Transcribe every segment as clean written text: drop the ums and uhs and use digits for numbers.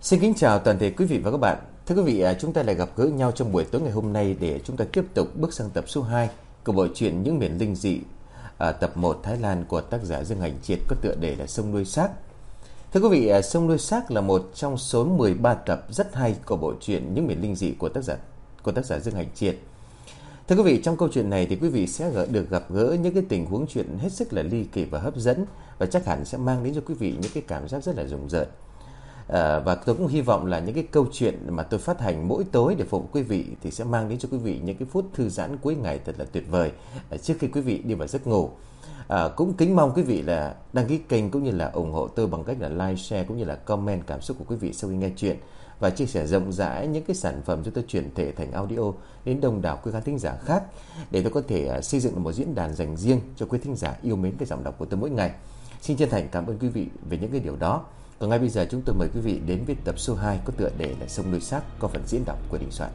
Xin kính chào toàn thể quý vị và các bạn. Thưa quý vị, chúng ta lại gặp gỡ nhau trong buổi tối ngày hôm nay để chúng ta tiếp tục bước sang tập số 2 của bộ truyện Những Miền Linh Dị, tập 1 Thái Lan của tác giả Dương Hành Triệt có tựa đề là Sông Nuôi Xác. Thưa quý vị, Sông Nuôi Xác là một trong số 13 tập rất hay của bộ truyện Những Miền Linh Dị của tác giả Dương Hành Triệt. Thưa quý vị, trong câu chuyện này thì quý vị sẽ được gặp gỡ những cái tình huống chuyện hết sức là ly kỳ và hấp dẫn, và chắc hẳn sẽ mang đến cho quý vị những cái cảm giác rất là rùng rợn. Và tôi cũng hy vọng là những cái câu chuyện mà tôi phát hành mỗi tối để phục vụ quý vị thì sẽ mang đến cho quý vị những cái phút thư giãn cuối ngày thật là tuyệt vời trước khi quý vị đi vào giấc ngủ. Cũng kính mong quý vị là đăng ký kênh cũng như là ủng hộ tôi bằng cách là like, share cũng như là comment cảm xúc của quý vị sau khi nghe chuyện, và chia sẻ rộng rãi những cái sản phẩm cho tôi chuyển thể thành audio đến đông đảo quý khán thính giả khác, để tôi có thể xây dựng một diễn đàn dành riêng cho quý thính giả yêu mến cái giọng đọc của tôi mỗi ngày. Xin chân thành cảm ơn quý vị về những cái điều đó. Còn ngay bây giờ chúng tôi mời quý vị đến với tập số 2 có tựa đề là Sông Nuôi Xác, có phần diễn đọc của Đình Soạn.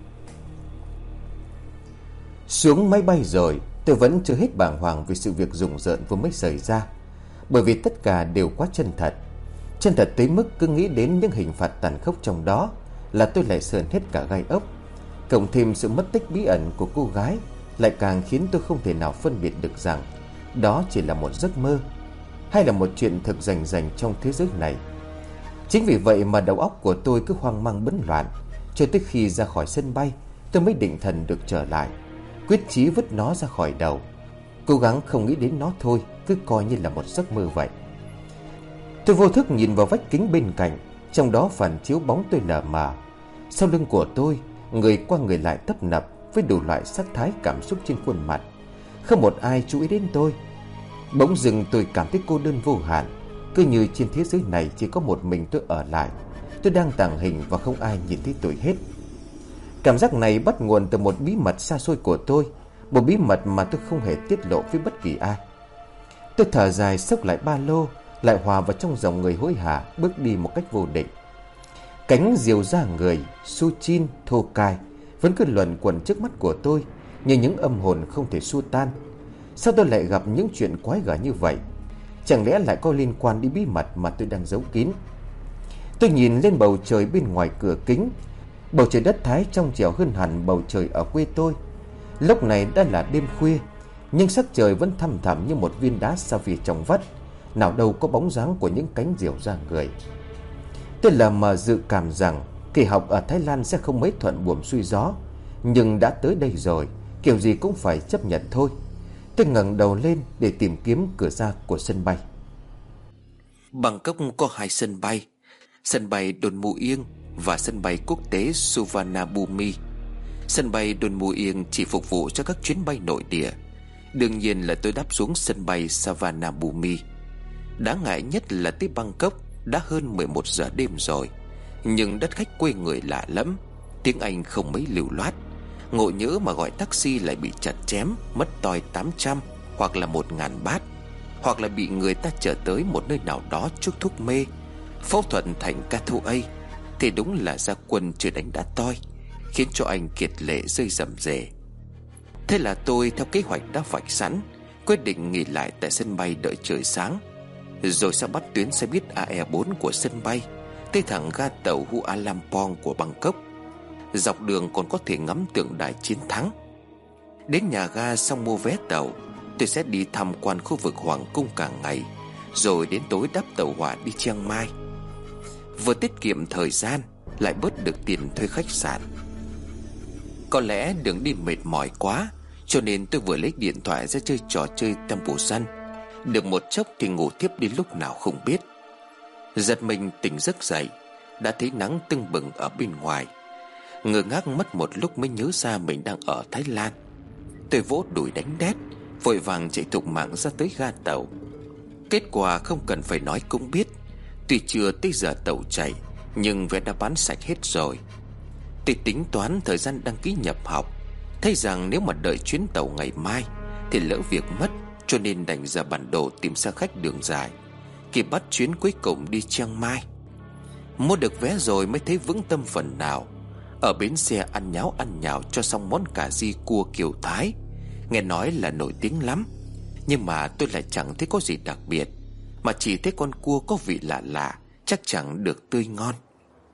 Xuống máy bay rồi, tôi vẫn chưa hết bàng hoàng vì sự việc rùng rợn vừa mới xảy ra. Bởi vì tất cả đều quá chân thật. Chân thật tới mức cứ nghĩ đến những hình phạt tàn khốc trong đó là tôi lại sờn hết cả gai ốc. Cộng thêm sự mất tích bí ẩn của cô gái lại càng khiến tôi không thể nào phân biệt được rằng đó chỉ là một giấc mơ hay là một chuyện thực rành trong thế giới này. Chính vì vậy mà đầu óc của tôi cứ hoang mang bấn loạn, cho tới khi ra khỏi sân bay tôi mới định thần được trở lại, quyết chí vứt nó ra khỏi đầu, cố gắng không nghĩ đến nó thôi, cứ coi như là một giấc mơ vậy. Tôi vô thức nhìn vào vách kính bên cạnh, trong đó phản chiếu bóng tôi lờ mờ. Sau lưng của tôi, người qua người lại tấp nập với đủ loại sắc thái cảm xúc trên khuôn mặt. Không một ai chú ý đến tôi. Bỗng dưng tôi cảm thấy cô đơn vô hạn, cứ như trên thế giới này chỉ có một mình tôi ở lại. Tôi đang tàng hình và không ai nhìn thấy tôi hết. Cảm giác này bắt nguồn từ một bí mật xa xôi của tôi, một bí mật mà tôi không hề tiết lộ với bất kỳ ai. Tôi thở dài xốc lại ba lô, lại hòa vào trong dòng người hối hả, bước đi một cách vô định. Cánh diều ra người, su chin, thô cai vẫn cứ luẩn quẩn trước mắt của tôi như những âm hồn không thể xua tan. Sao tôi lại gặp những chuyện quái gở như vậy? Chẳng lẽ lại có liên quan đến bí mật mà tôi đang giấu kín? Tôi nhìn lên bầu trời bên ngoài cửa kính. Bầu trời đất Thái trong trẻo hơn hẳn bầu trời ở quê tôi. Lúc này đã là đêm khuya, nhưng sắc trời vẫn thăm thẳm như một viên đá sa phỉ trong vắt, nào đâu có bóng dáng của những cánh diều ra người. Tôi lờ mờ dự cảm rằng kỳ học ở Thái Lan sẽ không mấy thuận buồm xuôi gió, nhưng đã tới đây rồi, kiểu gì cũng phải chấp nhận thôi. Tôi ngẩng đầu lên để tìm kiếm cửa ra của sân bay. Bangkok có hai sân bay Don Mueang và sân bay quốc tế Suvarnabhumi. Sân bay Don Mueang chỉ phục vụ cho các chuyến bay nội địa. Đương nhiên là tôi đáp xuống sân bay Suvarnabhumi. Đáng ngại nhất là tới Bangkok đã hơn 11 giờ đêm rồi, nhưng đất khách quê người lạ lắm, tiếng Anh không mấy lưu loát. Ngộ nhỡ mà gọi taxi lại bị chặt chém, mất toi 800 hoặc là 1.000 baht, hoặc là bị người ta chở tới một nơi nào đó chuốc thuốc mê, phẫu thuật thành K2A, thì đúng là ra quân chưa đánh đã toi, khiến cho anh kiệt lệ rơi rầm rề. Thế là tôi theo kế hoạch đã vạch sẵn, quyết định nghỉ lại tại sân bay đợi trời sáng, rồi sẽ bắt tuyến xe buýt AE4 của sân bay tới thẳng ga tàu Hua Lamphong của Bangkok. Dọc đường còn có thể ngắm tượng đài chiến thắng. Đến nhà ga xong mua vé tàu, tôi sẽ đi tham quan khu vực Hoàng cung cả ngày, rồi đến tối đáp tàu hỏa đi Chiang Mai. Vừa tiết kiệm thời gian, lại bớt được tiền thuê khách sạn. Có lẽ đường đi mệt mỏi quá, cho nên tôi vừa lấy điện thoại ra chơi trò chơi Temple Run. Được một chốc thì ngủ tiếp đến lúc nào không biết. Giật mình tỉnh giấc dậy, đã thấy nắng tưng bừng ở bên ngoài. Ngơ ngác mất một lúc mới nhớ ra mình đang ở Thái Lan. Tôi vỗ đùi đánh đét, vội vàng chạy thục mạng ra tới ga tàu. Kết quả không cần phải nói cũng biết, tuy chưa tới giờ tàu chạy, nhưng vé đã bán sạch hết rồi. Tôi tính toán thời gian đăng ký nhập học, thấy rằng nếu mà đợi chuyến tàu ngày mai thì lỡ việc mất, cho nên đành ra bản đồ tìm xe khách đường dài, kịp bắt chuyến cuối cùng đi Chiang Mai. Mua được vé rồi mới thấy vững tâm phần nào. Ở bến xe ăn nháo ăn nhào cho xong món cà ri cua kiểu Thái, nghe nói là nổi tiếng lắm, nhưng mà tôi lại chẳng thấy có gì đặc biệt, mà chỉ thấy con cua có vị lạ lạ, chắc chẳng được tươi ngon.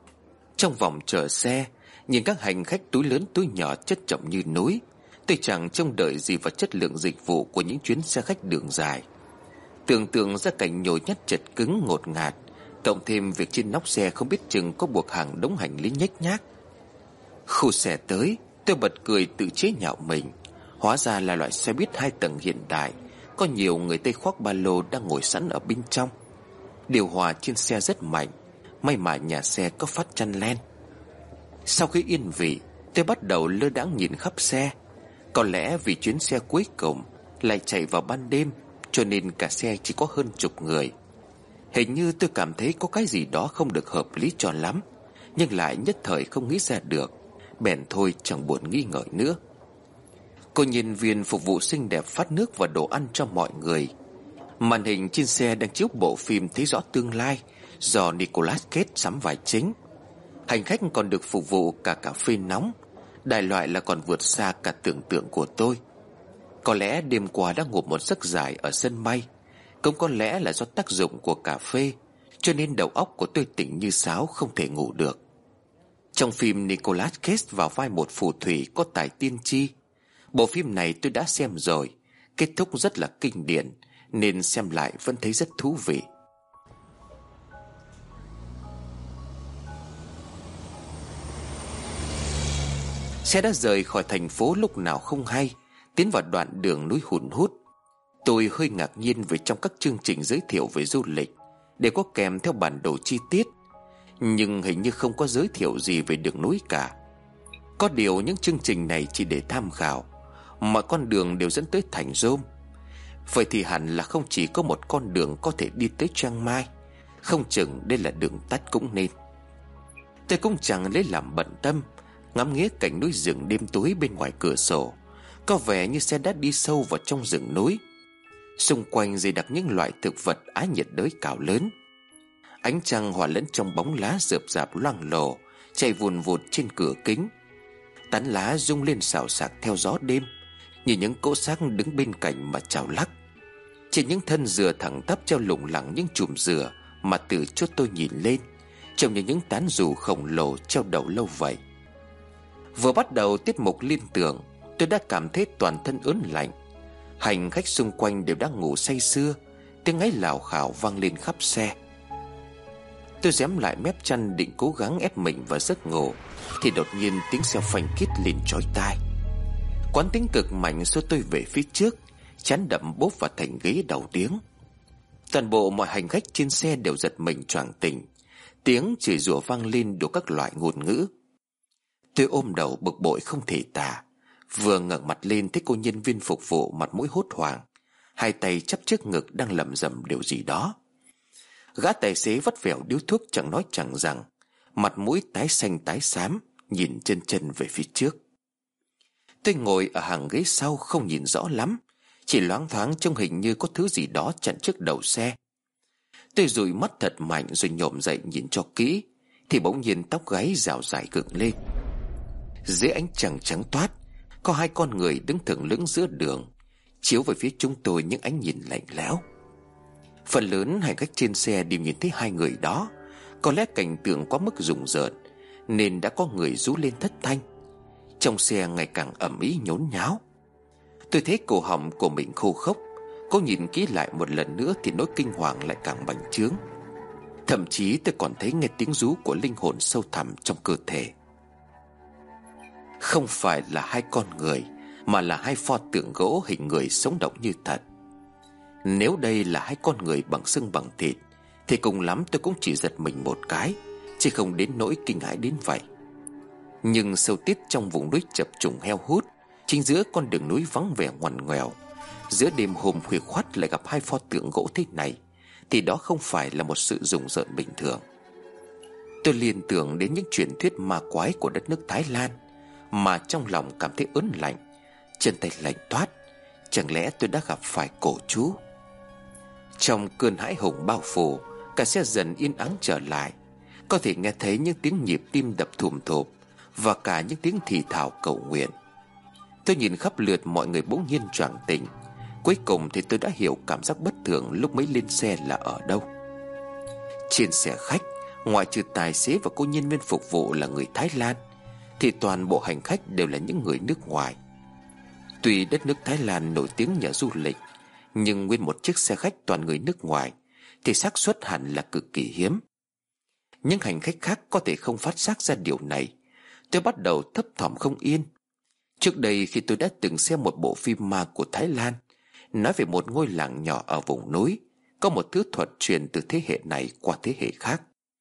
Trong vòng chờ xe, nhìn các hành khách túi lớn túi nhỏ chất chồng như núi, tôi chẳng trông đợi gì vào chất lượng dịch vụ của những chuyến xe khách đường dài. Tưởng tượng ra cảnh nhồi nhét chật cứng ngột ngạt, cộng thêm việc trên nóc xe không biết chừng có buộc hàng đống hành lý nhếch nhác. Khu xe tới, tôi bật cười tự chế nhạo mình. Hóa ra là loại xe buýt 2 tầng hiện đại, có nhiều người Tây khoác ba lô đang ngồi sẵn ở bên trong. Điều hòa trên xe rất mạnh, may mà nhà xe có phát chăn len. Sau khi yên vị, tôi bắt đầu lơ đãng nhìn khắp xe. Có lẽ vì chuyến xe cuối cùng lại chạy vào ban đêm, cho nên cả xe chỉ có hơn chục người. Hình như tôi cảm thấy có cái gì đó không được hợp lý cho lắm, nhưng lại nhất thời không nghĩ ra được. Bèn thôi chẳng buồn nghi ngợi nữa. Cô nhân viên phục vụ xinh đẹp phát nước và đồ ăn cho mọi người. Màn hình trên xe đang chiếu bộ phim Thấy Rõ Tương Lai do Nicolas Cage sắm vai chính. Hành khách còn được phục vụ cả cà phê nóng, đại loại là còn vượt xa cả tưởng tượng của tôi. Có lẽ đêm qua đã ngủ một giấc dài ở sân bay, cũng có lẽ là do tác dụng của cà phê, cho nên đầu óc của tôi tỉnh như sáo, không thể ngủ được. Trong phim, Nicolas Cage vào vai một phù thủy có tài tiên tri. Bộ phim này tôi đã xem rồi, kết thúc rất là kinh điển, nên xem lại vẫn thấy rất thú vị. Xe đã rời khỏi thành phố lúc nào không hay, tiến vào đoạn đường núi hun hút. Tôi hơi ngạc nhiên vì trong các chương trình giới thiệu về du lịch đều có kèm theo bản đồ chi tiết, nhưng hình như không có giới thiệu gì về đường núi cả. Có điều những chương trình này chỉ để tham khảo, mọi con đường đều dẫn tới thành Rome. Vậy thì hẳn là không chỉ có một con đường có thể đi tới Chiang Mai, không chừng đây là đường tắt cũng nên. Tôi cũng chẳng lấy làm bận tâm, ngắm nghía cảnh núi rừng đêm tối bên ngoài cửa sổ. Có vẻ như xe đã đi sâu vào trong rừng núi. Xung quanh dày đặc những loại thực vật Á nhiệt đới cao lớn. Ánh trăng hòa lẫn trong bóng lá rợp rạp loang lổ chạy vùn vụt trên cửa kính. Tán lá rung lên xào xạc theo gió đêm, như những cỗ xác đứng bên cạnh mà chào lắc. Trên những thân dừa thẳng tắp treo lủng lẳng những chùm dừa mà từ chốt tôi nhìn lên trông như những tán dù khổng lồ treo đầu lâu vậy. Vừa bắt đầu tiết mục liên tưởng, tôi đã cảm thấy toàn thân ớn lạnh. Hành khách xung quanh đều đang ngủ say sưa, tiếng ngáy lảo khảo vang lên khắp xe. Tôi giếm lại mép chăn định cố gắng ép mình vào giấc ngủ, thì đột nhiên tiếng xe phanh kít lên chói tai. Quán tính cực mạnh xô tôi về phía trước, chán đậm bốp vào thành ghế đầu tiếng. Toàn bộ mọi hành khách trên xe đều giật mình choàng tỉnh. Tiếng chửi rủa vang lên đủ các loại ngôn ngữ. Tôi ôm đầu bực bội không thể tả. Vừa ngẩng mặt lên thấy cô nhân viên phục vụ mặt mũi hốt hoảng, hai tay chắp trước ngực đang lẩm rẩm điều gì đó. Gã tài xế vắt vẻo điếu thuốc chẳng nói chẳng rằng, mặt mũi tái xanh tái xám, nhìn chân chân về phía trước. Tôi ngồi ở hàng ghế sau không nhìn rõ lắm, chỉ loáng thoáng trông hình như có thứ gì đó chặn trước đầu xe. Tôi dụi mắt thật mạnh rồi nhổm dậy nhìn cho kỹ, thì bỗng nhiên tóc gáy rào rải dựng lên. Dưới ánh trăng trắng toát, có hai con người đứng thẳng lững giữa đường, chiếu về phía chúng tôi những ánh nhìn lạnh lẽo. Phần lớn hành khách trên xe đều nhìn thấy hai người đó. Có lẽ cảnh tượng quá mức rùng rợn nên đã có người rú lên thất thanh. Trong xe ngày càng ầm ĩ nhốn nháo. Tôi thấy cổ họng của mình khô khốc, cố nhìn kỹ lại một lần nữa thì nỗi kinh hoàng lại càng bành trướng. Thậm chí tôi còn thấy nghe tiếng rú của linh hồn sâu thẳm trong cơ thể. Không phải là hai con người, mà là hai pho tượng gỗ hình người sống động như thật. Nếu đây là hai con người bằng xương bằng thịt thì cùng lắm tôi cũng chỉ giật mình một cái, chứ không đến nỗi kinh hãi đến vậy. Nhưng sâu tít trong vùng núi chập trùng heo hút, chính giữa con đường núi vắng vẻ ngoằn ngoèo, giữa đêm hôm khuya khoắt lại gặp hai pho tượng gỗ thế này, thì đó không phải là một sự rùng rợn bình thường. Tôi liên tưởng đến những truyền thuyết ma quái của đất nước Thái Lan, mà trong lòng cảm thấy ớn lạnh, chân tay lạnh toát. Chẳng lẽ tôi đã gặp phải cổ chú? Trong cơn hãi hùng bao phủ, cả xe dần yên ắng trở lại. Có thể nghe thấy những tiếng nhịp tim đập thùm thụp và cả những tiếng thì thào cầu nguyện. Tôi nhìn khắp lượt mọi người bỗng nhiên choàng tỉnh. Cuối cùng thì tôi đã hiểu cảm giác bất thường lúc mới lên xe là ở đâu. Trên xe khách, Ngoại trừ tài xế và cô nhân viên phục vụ là người Thái Lan, thì toàn bộ hành khách đều là những người nước ngoài. Tuy đất nước Thái Lan nổi tiếng nhờ du lịch, nhưng nguyên một chiếc xe khách toàn người nước ngoài thì xác suất hẳn là cực kỳ hiếm. Những hành khách khác có thể không phát giác ra điều này. Tôi bắt đầu thấp thỏm không yên. Trước đây khi tôi đã từng xem một bộ phim ma của Thái Lan, nói về một ngôi làng nhỏ ở vùng núi, có một thứ thuật truyền từ thế hệ này qua thế hệ khác.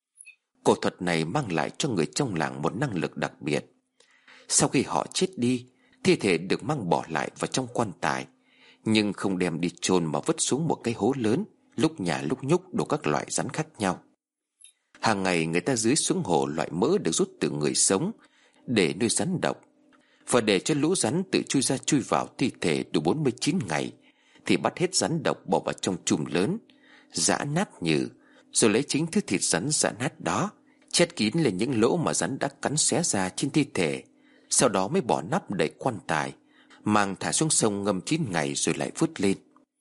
Cổ thuật này mang lại cho người trong làng một năng lực đặc biệt. Sau khi họ chết đi, thi thể được mang bỏ lại vào trong quan tài, nhưng không đem đi chôn mà vứt xuống một cái hố lớn, lúc nhả lúc nhúc đổ các loại rắn khác nhau. Hàng ngày người ta dưới xuống hồ loại mỡ được rút từ người sống để nuôi rắn độc, và để cho lũ rắn tự chui ra chui vào thi thể đủ 49 ngày thì bắt hết rắn độc bỏ vào trong chùm lớn, giã nát nhừ, rồi lấy chính thứ thịt rắn giã nát đó chét kín lên những lỗ mà rắn đã cắn xé ra trên thi thể. Sau đó mới bỏ nắp đậy quan tài, mang thả xuống sông ngâm 9 ngày rồi lại vứt lên.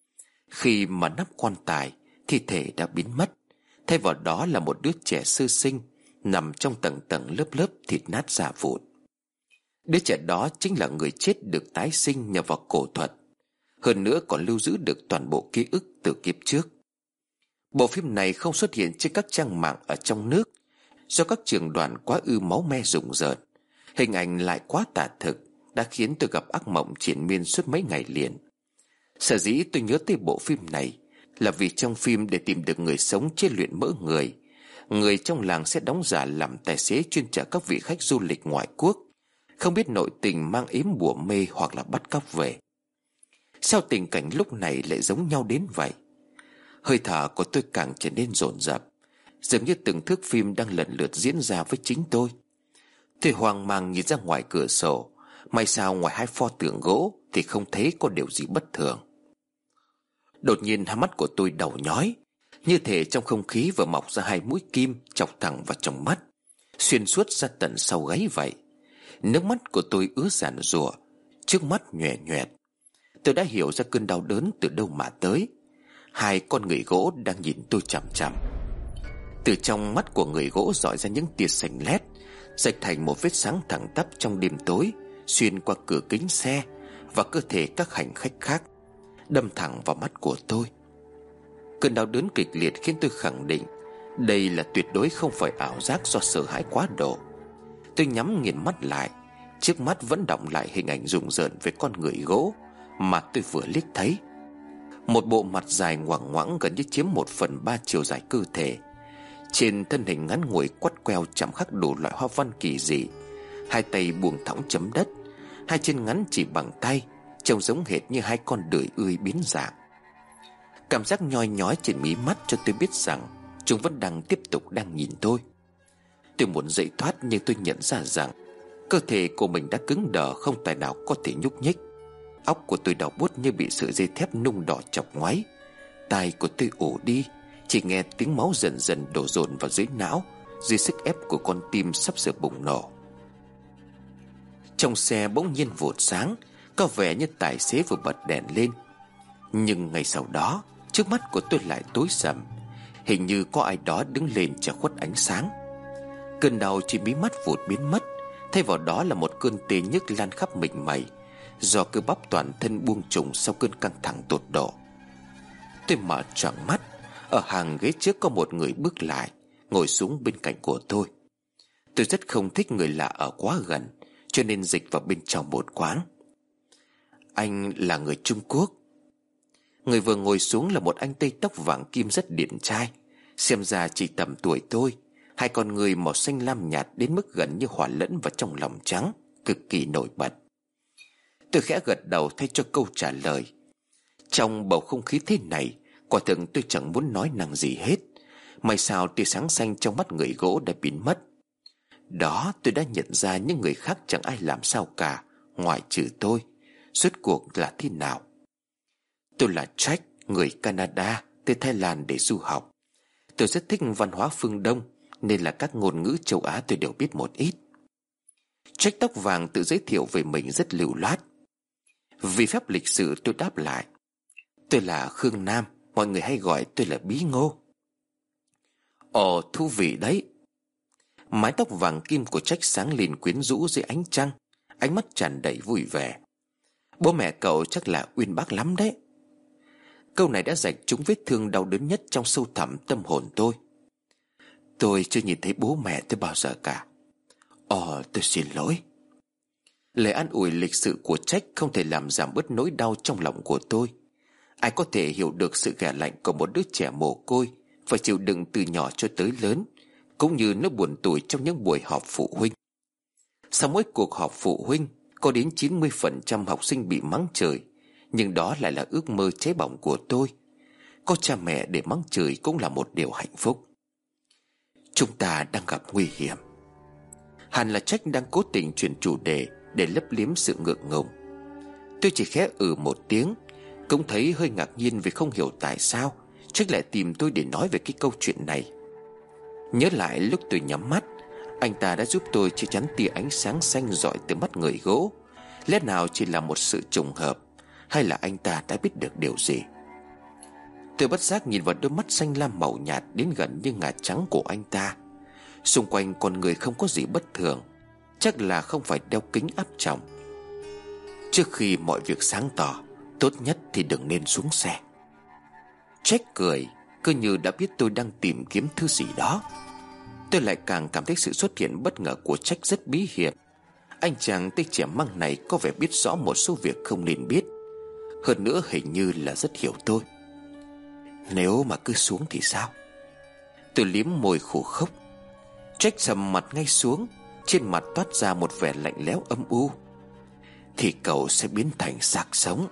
Khi mà nắp quan tài, thi thể đã biến mất, thay vào đó là một đứa trẻ sơ sinh nằm trong tầng tầng lớp lớp thịt nát rã vụn. Đứa trẻ đó chính là người chết được tái sinh nhờ vào cổ thuật, hơn nữa còn lưu giữ được toàn bộ ký ức từ kiếp trước. Bộ phim này không xuất hiện trên các trang mạng ở trong nước do các trường đoàn quá ư máu me rùng rợn. Hình ảnh lại quá tả thực, đã khiến tôi gặp ác mộng triền miên suốt mấy ngày liền. Sở dĩ tôi nhớ tới bộ phim này là vì trong phim, để tìm được người sống chế luyện mỡ người, người trong làng sẽ đóng giả làm tài xế chuyên chở các vị khách du lịch ngoại quốc, không biết nội tình mang ếm bùa mê hoặc là bắt cóc về. Sao tình cảnh lúc này lại giống nhau đến vậy? Hơi thở của tôi càng trở nên dồn dập, dường như từng thước phim đang lần lượt diễn ra với chính tôi. Tôi hoang mang nhìn ra ngoài cửa sổ, may sao ngoài hai pho tượng gỗ thì không thấy có điều gì bất thường. Đột nhiên hai mắt của tôi đau nhói, như thể trong không khí vừa mọc ra hai mũi kim chọc thẳng vào trong mắt, xuyên suốt ra tận sau gáy vậy. Nước mắt của tôi ứa giàn giụa, trước mắt nhòe nhòe. Tôi đã hiểu ra cơn đau đớn từ đâu mà tới. Hai con người gỗ đang nhìn tôi chằm chằm. Từ trong mắt của người gỗ rọi ra những tia xanh lét, rạch thành một vết sáng thẳng tắp trong đêm tối, xuyên qua cửa kính xe và cơ thể các hành khách khác, đâm thẳng vào mắt của tôi. Cơn đau đớn kịch liệt khiến tôi khẳng định đây là tuyệt đối không phải ảo giác do sợ hãi quá độ. Tôi nhắm nghiền mắt lại, trước mắt vẫn đọng lại hình ảnh rùng rợn về con người gỗ mà tôi vừa liếc thấy. Một bộ mặt dài ngoằng ngoãng gần như chiếm 1/3 chiều dài cơ thể. Trên thân hình ngắn ngủi quắt queo chạm khắc đủ loại hoa văn kỳ dị. Hai tay buông thõng chấm đất, hai chân ngắn chỉ bằng tay, trông giống hệt như hai con đười ươi biến dạng. Cảm giác nhoi nhói trên mí mắt cho tôi biết rằng chúng vẫn đang tiếp tục đang nhìn tôi. Tôi muốn dậy thoát, nhưng tôi nhận ra rằng cơ thể của mình đã cứng đờ, không tài nào có thể nhúc nhích. Óc của tôi đau buốt như bị sợi dây thép nung đỏ chọc ngoáy. Tai của tôi ù đi, chỉ nghe tiếng máu dần dần đổ dồn vào dưới não, dưới sức ép của con tim sắp sửa bùng nổ. Trong xe bỗng nhiên vụt sáng, có vẻ như tài xế vừa bật đèn lên. Nhưng ngay sau đó, trước mắt của tôi lại tối sầm, hình như có ai đó đứng lên che khuất ánh sáng. Cơn đau trên mí mắt vụt biến mất, thay vào đó là một cơn tê nhức lan khắp mình mẩy, do cơ bắp toàn thân buông trùng sau cơn căng thẳng tột độ. Tôi mở choàng mắt. Ở hàng ghế trước có một người bước lại, ngồi xuống bên cạnh của tôi. Tôi rất không thích người lạ ở quá gần, cho nên dịch vào bên trong một quán. Anh là người Trung Quốc? Người vừa ngồi xuống là một anh tây tóc vàng kim rất điển trai, xem ra chỉ tầm tuổi tôi. Hai con người màu xanh lam nhạt đến mức gần như hòa lẫn vào trong lòng trắng, cực kỳ nổi bật. Tôi khẽ gật đầu thay cho câu trả lời. Trong bầu không khí thế này, quả thực tôi chẳng muốn nói năng gì hết. May sao tia sáng xanh trong mắt người gỗ đã biến mất. Đó, tôi đã nhận ra những người khác chẳng ai làm sao cả, ngoại trừ tôi. Rốt cuộc là thế nào? Tôi là Jack, người Canada, tới Thái Lan để du học. Tôi rất thích văn hóa phương Đông, nên là các ngôn ngữ châu Á tôi đều biết một ít. Jack tóc vàng tự giới thiệu về mình rất lưu loát. Vì phép lịch sự tôi đáp lại. Tôi là Khương Nam, mọi người hay gọi tôi là Bí Ngô. Ồ, thú vị đấy, Mái tóc vàng kim của Jack sáng lên quyến rũ dưới ánh trăng, ánh mắt tràn đầy vui vẻ. Bố mẹ cậu chắc là uyên bác lắm đấy. Câu này đã rạch trúng vết thương đau đớn nhất trong sâu thẳm tâm hồn tôi. Tôi chưa nhìn thấy bố mẹ tôi bao giờ cả. Tôi xin lỗi. Lời an ủi lịch sự của Jack không thể làm giảm bớt nỗi đau trong lòng của tôi. Ai có thể hiểu được sự ghẻ lạnh của một đứa trẻ mồ côi phải chịu đựng từ nhỏ cho tới lớn, cũng như nỗi buồn tủi trong những buổi họp phụ huynh. Sau mỗi cuộc họp phụ huynh, có đến 90% học sinh bị mắng chửi, nhưng đó lại là ước mơ cháy bỏng của tôi. Có cha mẹ để mắng chửi cũng là một điều hạnh phúc. Chúng ta đang gặp nguy hiểm. Hẳn là Jack đang cố tình chuyển chủ đề để lấp liếm sự ngượng ngùng. Tôi chỉ khẽ một tiếng, cũng thấy hơi ngạc nhiên vì không hiểu tại sao Jack lại tìm tôi để nói về cái câu chuyện này. Nhớ lại lúc tôi nhắm mắt, anh ta đã giúp tôi che chắn tia ánh sáng xanh rọi từ mắt người gỗ. Lẽ nào chỉ là một sự trùng hợp, hay là anh ta đã biết được điều gì? Tôi bất giác nhìn vào đôi mắt xanh lam màu nhạt đến gần như ngà trắng của anh ta. Xung quanh con người không có gì bất thường, chắc là không phải đeo kính áp tròng. Trước khi mọi việc sáng tỏ, tốt nhất thì đừng nên xuống xe. Jack cười, cứ như đã biết tôi đang tìm kiếm thứ gì đó. Tôi lại càng cảm thấy sự xuất hiện bất ngờ của Jack rất bí hiểm. Anh chàng tay trẻ măng này có vẻ biết rõ một số việc không nên biết. Hơn nữa hình như là rất hiểu tôi. Nếu mà cứ xuống thì sao? Tôi liếm môi khổ khốc. Jack sầm mặt ngay xuống, trên mặt toát ra một vẻ lạnh lẽo âm u. Thì cậu sẽ biến thành xác sống.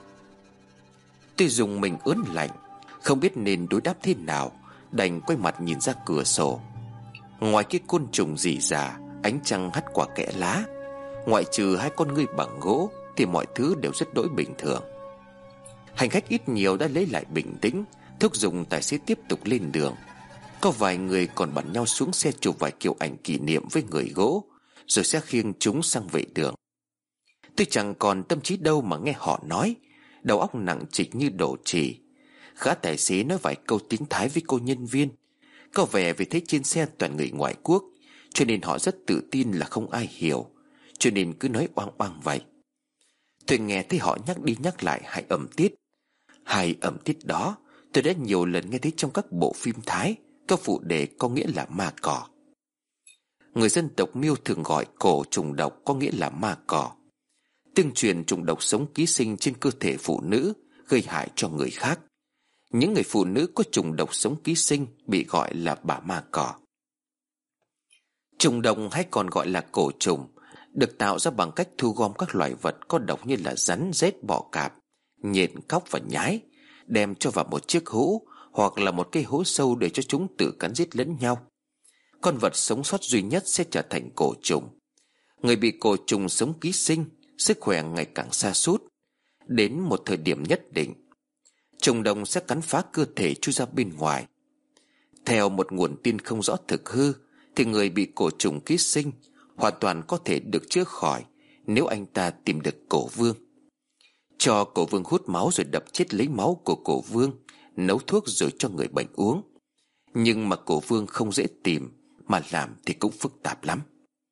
Tôi dùng mình ớn lạnh, không biết nên đối đáp thế nào, đành quay mặt nhìn ra cửa sổ. Ngoài cái côn trùng rỉ rả, ánh trăng hắt qua kẽ lá, ngoại trừ hai con ngươi bằng gỗ thì mọi thứ đều rất đỗi bình thường. Hành khách ít nhiều đã lấy lại bình tĩnh, thúc giục tài xế tiếp tục lên đường. Có vài người còn bắn nhau xuống xe chụp vài kiểu ảnh kỷ niệm với người gỗ, rồi sẽ khiêng chúng sang vệ đường. Tôi chẳng còn tâm trí đâu mà nghe họ nói, đầu óc nặng trịch như đổ chì. Gã tài xế nói vài câu tiếng Thái với cô nhân viên. Có vẻ vì thấy trên xe toàn người ngoại quốc, cho nên họ rất tự tin là không ai hiểu, cho nên cứ nói oang oang vậy. Tôi nghe thấy họ nhắc đi nhắc lại hai âm tiết. Hai âm tiết đó tôi đã nhiều lần nghe thấy trong các bộ phim Thái, các phụ đề có nghĩa là ma cỏ. Người dân tộc Miêu thường gọi cổ trùng độc có nghĩa là ma cỏ. Tương truyền trùng độc sống ký sinh trên cơ thể phụ nữ, gây hại cho người khác. Những người phụ nữ có trùng độc sống ký sinh bị gọi là bà ma cỏ. Trùng độc hay còn gọi là cổ trùng được tạo ra bằng cách thu gom các loài vật có độc như là rắn, rết, bọ cạp, nhện, cóc và nhái, đem cho vào một chiếc hũ hoặc là một cái hố sâu để cho chúng tự cắn giết lẫn nhau. Con vật sống sót duy nhất sẽ trở thành cổ trùng. Người bị cổ trùng sống ký sinh, sức khỏe ngày càng sa sút. Đến một thời điểm nhất định, trùng độc sẽ cắn phá cơ thể chui ra bên ngoài. Theo một nguồn tin không rõ thực hư, thì người bị cổ trùng ký sinh hoàn toàn có thể được chữa khỏi nếu anh ta tìm được cổ vương. Cho cổ vương hút máu rồi đập chết lấy máu của cổ vương, nấu thuốc rồi cho người bệnh uống. Nhưng mà cổ vương không dễ tìm, mà làm thì cũng phức tạp lắm.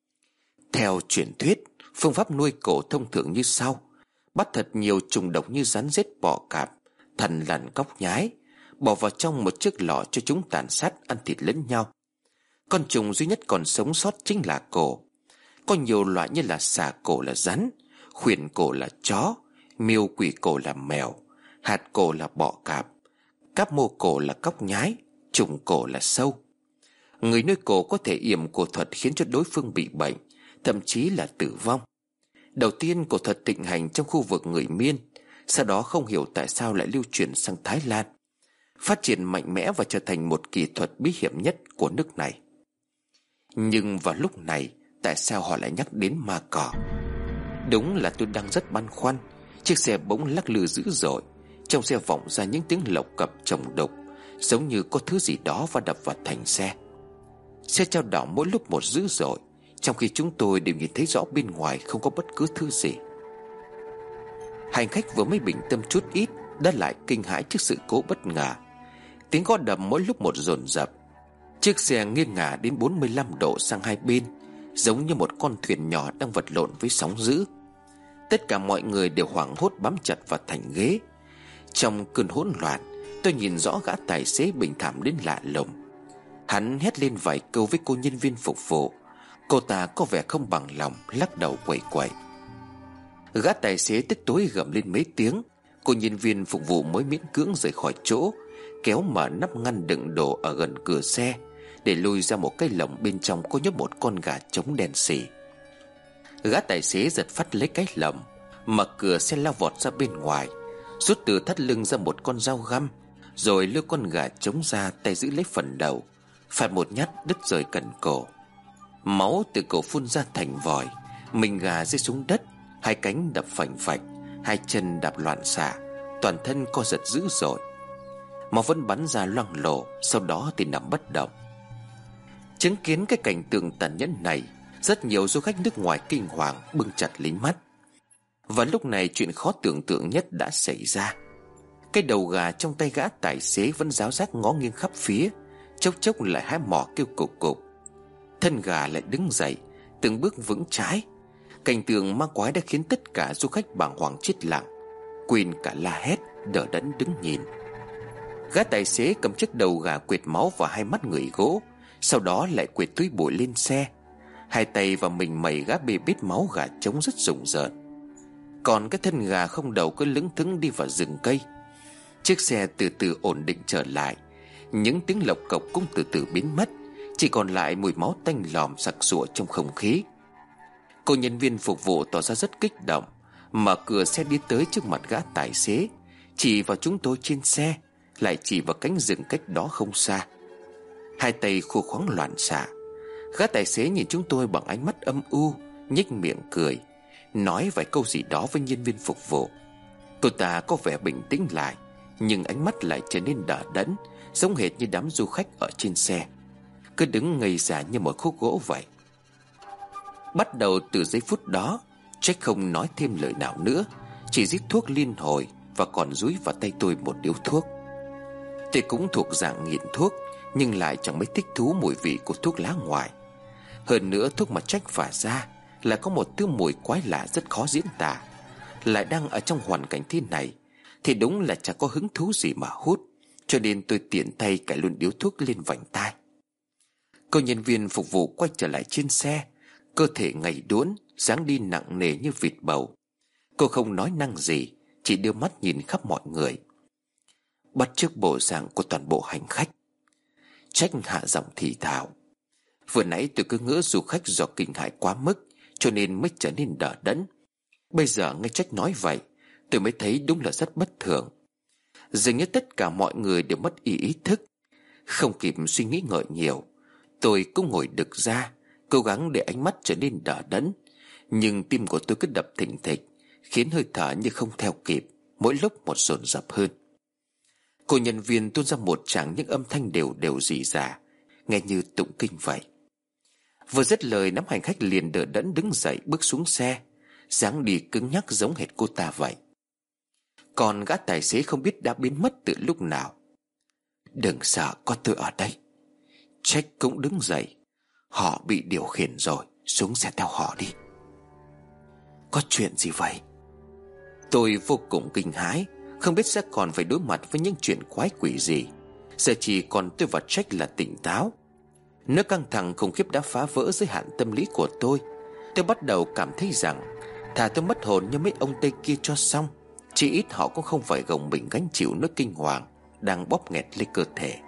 Theo truyền thuyết, phương pháp nuôi cổ thông thường như sau: bắt thật nhiều trùng độc như rắn, rết, bọ cạp, thằn lằn, cóc, nhái, bỏ vào trong một chiếc lọ cho chúng tàn sát ăn thịt lẫn nhau. Con trùng duy nhất còn sống sót chính là cổ. Có nhiều loại như là xà cổ là rắn, khuyển cổ là chó, miêu quỷ cổ là mèo, hạt cổ là bọ cạp, cáp mô cổ là cóc nhái, trùng cổ là sâu. Người nuôi cổ có thể yểm cổ thuật khiến cho đối phương bị bệnh, thậm chí là tử vong. Đầu tiên cổ thuật thịnh hành trong khu vực người Miên, sau đó không hiểu tại sao lại lưu truyền sang Thái Lan, phát triển mạnh mẽ và trở thành một kỳ thuật bí hiểm nhất của nước này. Nhưng vào lúc này, tại sao họ lại nhắc đến ma cỏ? Đúng là tôi đang rất băn khoăn. Chiếc xe bỗng lắc lư dữ dội, trong xe vọng ra những tiếng lộc cập chồng đục, giống như có thứ gì đó va đập vào thành xe. Xe chao đảo mỗi lúc một dữ dội, trong khi chúng tôi đều nhìn thấy rõ bên ngoài không có bất cứ thứ gì. Hành khách vừa mới bình tâm chút ít đã lại kinh hãi trước sự cố bất ngờ. Tiếng gõ đập mỗi lúc một dồn dập. Chiếc xe nghiêng ngả đến 45 độ sang hai bên, giống như một con thuyền nhỏ đang vật lộn với sóng dữ. Tất cả mọi người đều hoảng hốt bám chặt vào thành ghế. Trong cơn hỗn loạn, tôi nhìn rõ gã tài xế bình thản đến lạ lùng. Hắn hét lên vài câu với cô nhân viên phục vụ. Cô ta có vẻ không bằng lòng, lắc đầu quẩy quẩy. Gã tài xế tức tối gầm lên mấy tiếng. Cô nhân viên phục vụ mới miễn cưỡng rời khỏi chỗ, kéo mở nắp ngăn đựng đồ ở gần cửa xe, để lôi ra một cái lồng bên trong có nhốt một con gà trống đen sì. Gã tài xế giật phắt lấy cái lồng, mở cửa xe lao vọt ra bên ngoài, rút từ thắt lưng ra một con dao găm, rồi lôi con gà trống ra, tay giữ lấy phần đầu, phải một nhát đứt rời cần cổ. Máu từ cổ phun ra thành vòi. Mình gà rơi xuống đất, hai cánh đập phành phạch, hai chân đạp loạn xạ, toàn thân co giật dữ dội. Máu vẫn bắn ra loang lổ, sau đó thì nằm bất động. Chứng kiến cái cảnh tượng tàn nhẫn này, rất nhiều du khách nước ngoài kinh hoàng bưng chặt lính mắt. Và lúc này chuyện khó tưởng tượng nhất đã xảy ra. Cái đầu gà trong tay gã tài xế vẫn ráo rác ngó nghiêng khắp phía, chốc chốc lại há mỏ kêu cục cục. Thân gà lại đứng dậy, từng bước vững chãi. Cảnh tượng ma quái đã khiến tất cả du khách bàng hoàng chết lặng, quên cả la hét, đờ đẫn đứng nhìn. Gã tài xế cầm chiếc đầu gà quệt máu vào hai mắt người gỗ, sau đó lại quệt túi bụi lên xe. Hai tay và mình mẩy gã bê bết máu gà trống rất rùng rợn. Còn cái thân gà không đầu cứ lững thững đi vào rừng cây. Chiếc xe từ từ ổn định trở lại. Những tiếng lộc cộc cũng từ từ biến mất, chỉ còn lại mùi máu tanh lòm sặc sụa trong không khí. Cô nhân viên phục vụ tỏ ra rất kích động, mở cửa xe đi tới trước mặt gã tài xế, chỉ vào chúng tôi trên xe, lại chỉ vào cánh rừng cách đó không xa. Hai tay khua khoáng loạn xạ. Gã tài xế nhìn chúng tôi bằng ánh mắt âm u, nhếch miệng cười, nói vài câu gì đó với nhân viên phục vụ. Cô ta có vẻ bình tĩnh lại, nhưng ánh mắt lại trở nên đờ đẫn, giống hệt như đám du khách ở trên xe, cứ đứng ngây ra như một khúc gỗ vậy. Bắt đầu từ giây phút đó, Jack không nói thêm lời nào nữa, chỉ rít thuốc liên hồi và còn dúi vào tay tôi một điếu thuốc. Tôi cũng thuộc dạng nghiện thuốc, nhưng lại chẳng mấy thích thú mùi vị của thuốc lá ngoại. Hơn nữa thuốc mà Jack phả ra là có một thứ mùi quái lạ rất khó diễn tả. Lại đang ở trong hoàn cảnh thế này thì đúng là chẳng có hứng thú gì mà hút, cho nên tôi tiện tay cài luôn điếu thuốc lên vành tai. Cô nhân viên phục vụ quay trở lại trên xe, cơ thể gầy đuốn, dáng đi nặng nề như vịt bầu. Cô không nói năng gì, chỉ đưa mắt nhìn khắp mọi người, bắt chước bộ dạng của toàn bộ hành khách. Jack hạ giọng thì thào. Vừa nãy tôi cứ ngỡ du khách do kinh hãi quá mức, cho nên mới trở nên đờ đẫn. Bây giờ nghe Jack nói vậy, tôi mới thấy đúng là rất bất thường. Dường như tất cả mọi người đều mất ý thức. Không kịp suy nghĩ ngợi nhiều, tôi cũng ngồi đực ra, cố gắng để ánh mắt trở nên đờ đẫn. Nhưng tim của tôi cứ đập thình thịch, khiến hơi thở như không theo kịp, mỗi lúc một dồn dập hơn. Cô nhân viên tuôn ra một tràng những âm thanh đều đều rỉ rả, nghe như tụng kinh vậy. Vừa dứt lời, nắm hành khách liền đờ đẫn đứng dậy bước xuống xe, dáng đi cứng nhắc giống hệt cô ta vậy. Còn gã tài xế không biết đã biến mất từ lúc nào. Đừng sợ, có tôi ở đây. Jack cũng đứng dậy. Họ bị điều khiển rồi, xuống xe theo họ đi. Có chuyện gì vậy? Tôi vô cùng kinh hãi, không biết sẽ còn phải đối mặt với những chuyện quái quỷ gì. Giờ chỉ còn tôi và Jack là tỉnh táo. Nước căng thẳng khủng khiếp đã phá vỡ giới hạn tâm lý của tôi. Tôi bắt đầu cảm thấy rằng thà tôi mất hồn như mấy ông Tây kia cho xong, chỉ ít họ cũng không phải gồng mình gánh chịu nỗi kinh hoàng đang bóp nghẹt lấy cơ thể.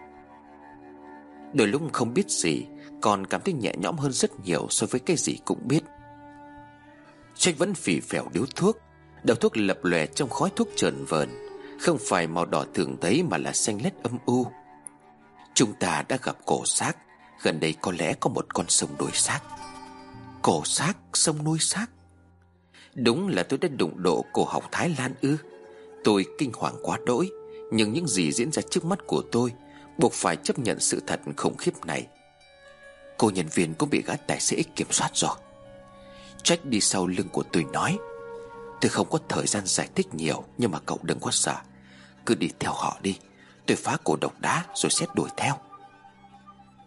Đôi lúc không biết gì, còn cảm thấy nhẹ nhõm hơn rất nhiều so với cái gì cũng biết. Jack vẫn phì phèo điếu thuốc, đầu thuốc lập lòe trong khói thuốc chờn vờn, không phải màu đỏ thường thấy mà là xanh lét âm u. Chúng ta đã gặp cổ xác, gần đây có lẽ có một con sông nuôi xác. Cổ xác, sông nuôi xác. Đúng là tôi đã đụng độ cổ học Thái Lan ư? Tôi kinh hoàng quá đỗi, nhưng những gì diễn ra trước mắt của tôi buộc phải chấp nhận sự thật khủng khiếp này. Cô nhân viên cũng bị gã tài xế kiểm soát rồi. Jack đi sau lưng của tôi nói. Tôi không có thời gian giải thích nhiều, nhưng mà cậu đừng có sợ, cứ đi theo họ đi. Tôi phá cổ độc đá rồi sẽ đuổi theo.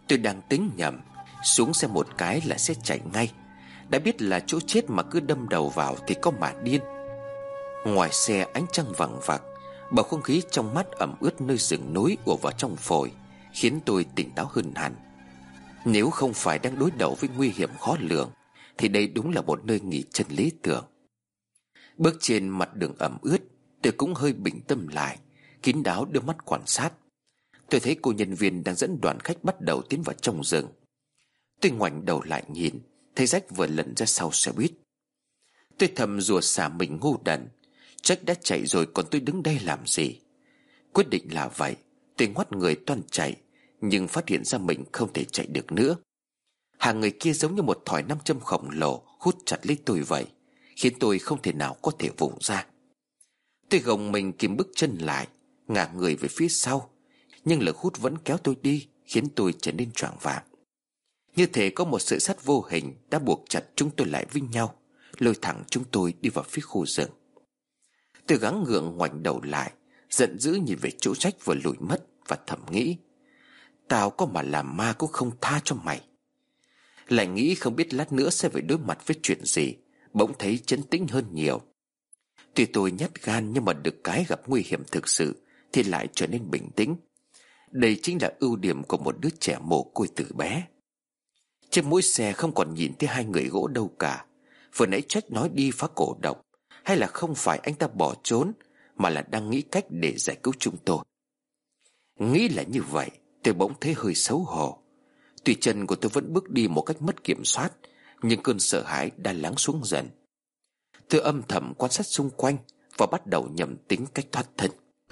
Tôi đang tính nhầm, xuống xe một cái là sẽ chạy ngay. Đã biết là chỗ chết mà cứ đâm đầu vào thì có mà điên. Ngoài xe ánh trăng vằng vặc, bầu không khí trong mắt ẩm ướt nơi rừng núi ùa vào trong phổi, khiến tôi tỉnh táo hơn hẳn. Nếu không phải đang đối đầu với nguy hiểm khó lường thì đây đúng là một nơi nghỉ chân lý tưởng. Bước trên mặt đường ẩm ướt, tôi cũng hơi bình tâm lại, kín đáo đưa mắt quan sát. Tôi thấy cô nhân viên đang dẫn đoàn khách bắt đầu tiến vào trong rừng. Tôi ngoảnh đầu lại nhìn, thấy Jack vừa lẩn ra sau xe buýt. Tôi thầm rủa xả mình ngu đần. Jack đã chạy rồi còn tôi đứng đây làm gì? Quyết định là vậy, tôi ngoắt người toan chạy, nhưng phát hiện ra mình không thể chạy được nữa. Hàng người kia giống như một thỏi nam châm khổng lồ hút chặt lấy tôi vậy, khiến tôi không thể nào có thể vùng ra. Tôi gồng mình kìm bước chân lại, ngả người về phía sau, nhưng lực hút vẫn kéo tôi đi, khiến tôi trở nên choáng váng. Như thể có một sợi sắt vô hình đã buộc chặt chúng tôi lại với nhau, lôi thẳng chúng tôi đi vào phía khu rừng. Tôi gắng gượng ngoảnh đầu lại, giận dữ nhìn về chỗ Jack vừa lùi mất và thầm nghĩ: tao có mà làm ma cũng không tha cho mày. Lại nghĩ không biết lát nữa sẽ phải đối mặt với chuyện gì, bỗng thấy trấn tĩnh hơn nhiều. Tuy tôi nhát gan nhưng mà được cái gặp nguy hiểm thực sự thì lại trở nên bình tĩnh. Đây chính là ưu điểm của một đứa trẻ mồ côi từ bé. Trên mũi xe không còn nhìn thấy hai người gỗ đâu cả. Vừa nãy Jack nói đi phá cổ độc, hay là không phải anh ta bỏ trốn, mà là đang nghĩ cách để giải cứu chúng tôi. Nghĩ là như vậy, tôi bỗng thấy hơi xấu hổ. Tuy chân của tôi vẫn bước đi một cách mất kiểm soát, nhưng cơn sợ hãi đã lắng xuống dần. Tôi âm thầm quan sát xung quanh và bắt đầu nhẩm tính cách thoát thân.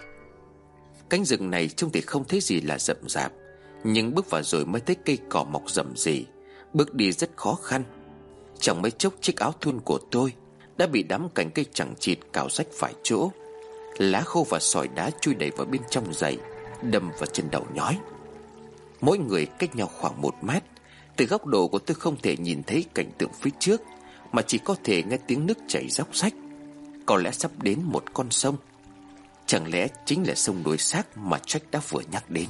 Cánh rừng này trông thì không thấy gì là rậm rạp, nhưng bước vào rồi mới thấy cây cỏ mọc rậm rì, bước đi rất khó khăn. Chẳng mấy chốc chiếc áo thun của tôi đã bị đám cành cây chằng chịt cào rách phải chỗ. Lá khô và sỏi đá chui đầy vào bên trong giày, đâm vào chân đầu nhói. Mỗi người cách nhau khoảng 1 mét. Từ góc độ của tôi không thể nhìn thấy cảnh tượng phía trước, mà chỉ có thể nghe tiếng nước chảy róc rách. Có lẽ sắp đến một con sông. Chẳng lẽ chính là sông Đuôi Xác mà Jack đã vừa nhắc đến?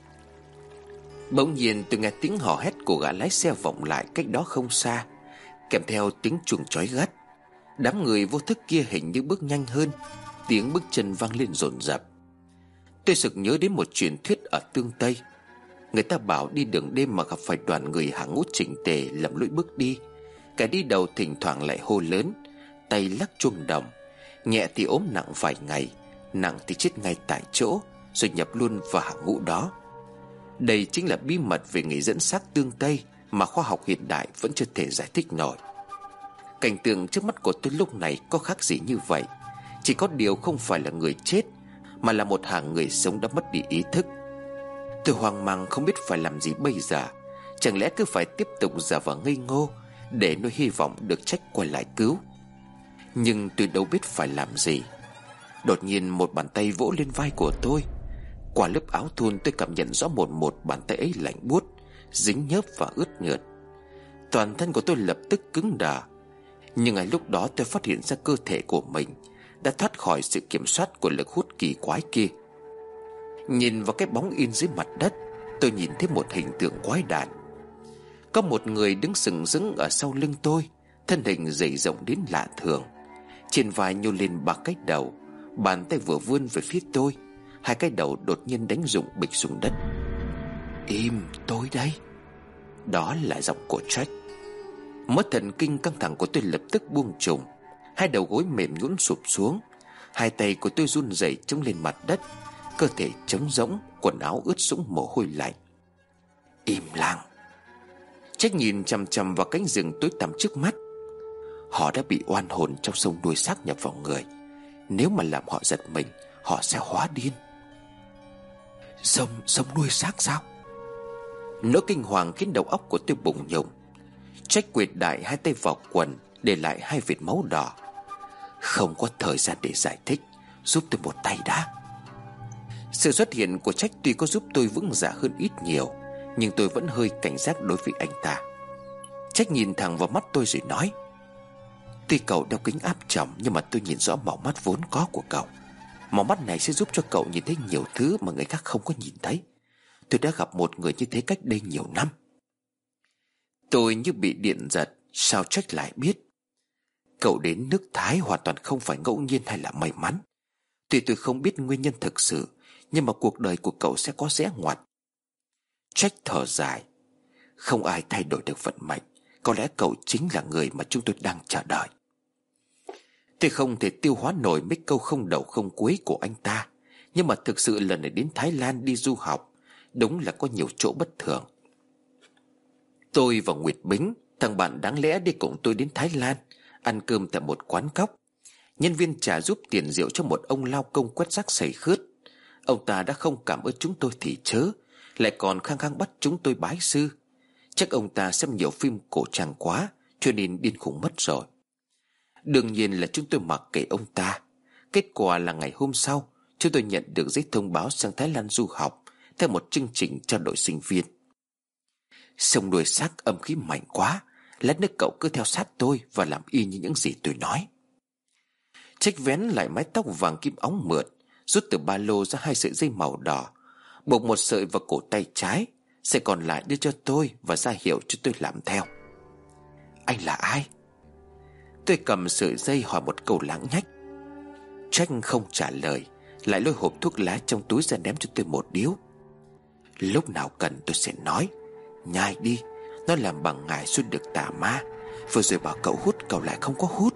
Bỗng nhiên tôi nghe tiếng hò hét của gã lái xe vọng lại cách đó không xa, kèm theo tiếng chuông chói gắt. Đám người vô thức kia hình như bước nhanh hơn, tiếng bước chân vang lên dồn dập. Tôi sực nhớ đến một truyền thuyết ở Tương Tây. Người ta bảo đi đường đêm mà gặp phải đoàn người hàng ngũ chỉnh tề lầm lũi bước đi. Kẻ đi đầu thỉnh thoảng lại hô lớn, tay lắc chuông đồng. Nhẹ thì ốm nặng vài ngày, nặng thì chết ngay tại chỗ, rồi nhập luôn vào hàng ngũ đó. Đây chính là bí mật về nghề dẫn xác Tương Tây mà khoa học hiện đại vẫn chưa thể giải thích nổi. Cảnh tượng trước mắt của tôi lúc này có khác gì như vậy. Chỉ có điều không phải là người chết, mà là một hàng người sống đã mất đi ý thức. Tôi hoang mang không biết phải làm gì bây giờ. Chẳng lẽ cứ phải tiếp tục giả vờ ngây ngô để nuôi hy vọng được Jack quay lại cứu? Nhưng tôi đâu biết phải làm gì. Đột nhiên một bàn tay vỗ lên vai của tôi. Qua lớp áo thun tôi cảm nhận rõ một bàn tay ấy lạnh buốt, dính nhớp và ướt nhợt. Toàn thân của tôi lập tức cứng đờ. Nhưng ngay lúc đó tôi phát hiện ra cơ thể của mình đã thoát khỏi sự kiểm soát của lực hút kỳ quái kia. Nhìn vào cái bóng in dưới mặt đất, tôi nhìn thấy một hình tượng quái đản. Có một người đứng sừng sững ở sau lưng tôi, thân hình dày rộng đến lạ thường. Trên vai nhô lên 3 cái đầu, bàn tay vừa vươn về phía tôi, 2 cái đầu đột nhiên đánh rụng bịch xuống đất. Im, tôi đây. Đó là giọng của Jack. Mớ thần kinh căng thẳng của tôi lập tức buông trùng. 2 đầu gối mềm nhũn sụp xuống. 2 tay của tôi run rẩy chống lên mặt đất, cơ thể trống rỗng, quần áo ướt sũng mồ hôi lạnh. Im lặng. Jack nhìn chằm chằm vào cánh rừng tối tăm trước mắt. Họ đã bị oan hồn trong sông Đuôi Xác nhập vào người. Nếu mà làm họ giật mình, họ sẽ hóa điên. Sông Đuôi Xác sao? Nỗi kinh hoàng khiến đầu óc của tôi bùng nhùng. Jack quệt đại 2 tay vào quần, để lại 2 vệt máu đỏ. Không có thời gian để giải thích, giúp tôi một tay đã. Sự xuất hiện của Jack tuy có giúp tôi vững dạ hơn ít nhiều, nhưng tôi vẫn hơi cảnh giác đối với anh ta. Jack nhìn thẳng vào mắt tôi rồi nói: Tuy cậu đeo kính áp tròng, nhưng mà tôi nhìn rõ màu mắt vốn có của cậu. Màu mắt này sẽ giúp cho cậu nhìn thấy nhiều thứ mà người khác không có nhìn thấy. Tôi đã gặp một người như thế cách đây nhiều năm. Tôi như bị điện giật. Sao Jack lại biết? Cậu đến nước Thái hoàn toàn không phải ngẫu nhiên hay là may mắn. Tuy tôi không biết nguyên nhân thực sự, nhưng mà cuộc đời của cậu sẽ có rẽ ngoặt. Jack thở dài. Không ai thay đổi được vận mệnh. Có lẽ cậu chính là người mà chúng tôi đang chờ đợi. Tôi không thể tiêu hóa nổi mấy câu không đầu không cuối của anh ta. Nhưng mà thực sự lần này đến Thái Lan đi du học, đúng là có nhiều chỗ bất thường. Tôi và Nguyệt Bính, thằng bạn đáng lẽ đi cùng tôi đến Thái Lan, ăn cơm tại một quán cóc. Nhân viên trả giúp tiền rượu cho một ông lao công quét rác sầy khướt. Ông ta đã không cảm ơn chúng tôi thì chớ, lại còn khăng khăng bắt chúng tôi bái sư. Chắc ông ta xem nhiều phim cổ trang quá, cho nên điên khùng mất rồi. Đương nhiên là chúng tôi mặc kệ ông ta. Kết quả là ngày hôm sau, chúng tôi nhận được giấy thông báo sang Thái Lan du học theo một chương trình trao đổi sinh viên. Sông đuôi xác âm khí mạnh quá, lát nữa cậu cứ theo sát tôi và làm y như những gì tôi nói. Trách vén lại mái tóc vàng kim óng mượt, rút từ ba lô ra 2 sợi dây màu đỏ, buộc một sợi vào cổ tay trái, sợi còn lại đưa cho tôi và ra hiệu cho tôi làm theo. Anh là ai? Tôi cầm sợi dây hỏi một câu lãng nhách. Trách không trả lời, lại lôi hộp thuốc lá trong túi ra ném cho tôi một điếu. Lúc nào cần tôi sẽ nói. Nhai đi, nó làm bằng ngải xua được tà ma. Vừa rồi bảo cậu hút, cậu lại không có hút.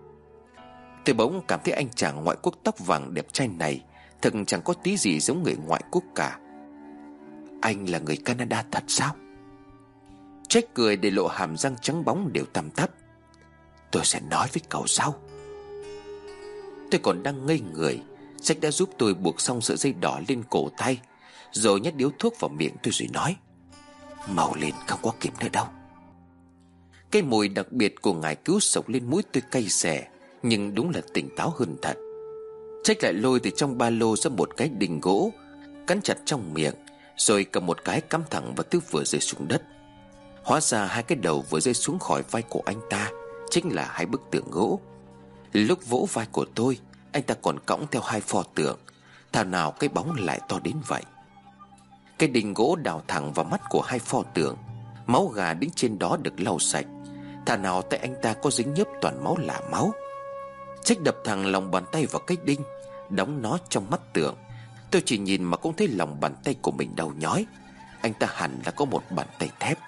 Tôi bỗng cảm thấy anh chàng ngoại quốc tóc vàng đẹp trai này thực chẳng có tí gì giống người ngoại quốc cả. Anh là người Canada thật sao? Jack cười để lộ hàm răng trắng bóng đều tăm tắp. Tôi sẽ nói với cậu sau. Tôi còn đang ngây người, Jack đã giúp tôi buộc xong sợi dây đỏ lên cổ tay, rồi nhét điếu thuốc vào miệng tôi rồi nói. Mau lên, không có kịp nữa đâu. Cái mùi đặc biệt của ngải cứu sộc lên mũi tôi cay xè, nhưng đúng là tỉnh táo hơn thật. Jack lại lôi từ trong ba lô ra một cái đinh gỗ, cắn chặt trong miệng, rồi cầm một cái cắm thẳng vào thứ vừa rơi xuống đất. Hóa ra 2 cái đầu vừa rơi xuống khỏi vai của anh ta chính là 2 bức tượng gỗ. Lúc vỗ vai của tôi, anh ta còn cõng theo 2 pho tượng. Thảo nào cái bóng lại to đến vậy. Cái đinh gỗ đào thẳng vào mắt của 2 pho tượng. Máu gà đính trên đó được lau sạch. Thảo nào tay anh ta có dính nhớp toàn máu là máu. Trách đập thẳng lòng bàn tay vào cái đinh, đóng nó trong mắt tượng. Tôi chỉ nhìn mà cũng thấy lòng bàn tay của mình đau nhói. Anh ta hẳn là có một bàn tay thép.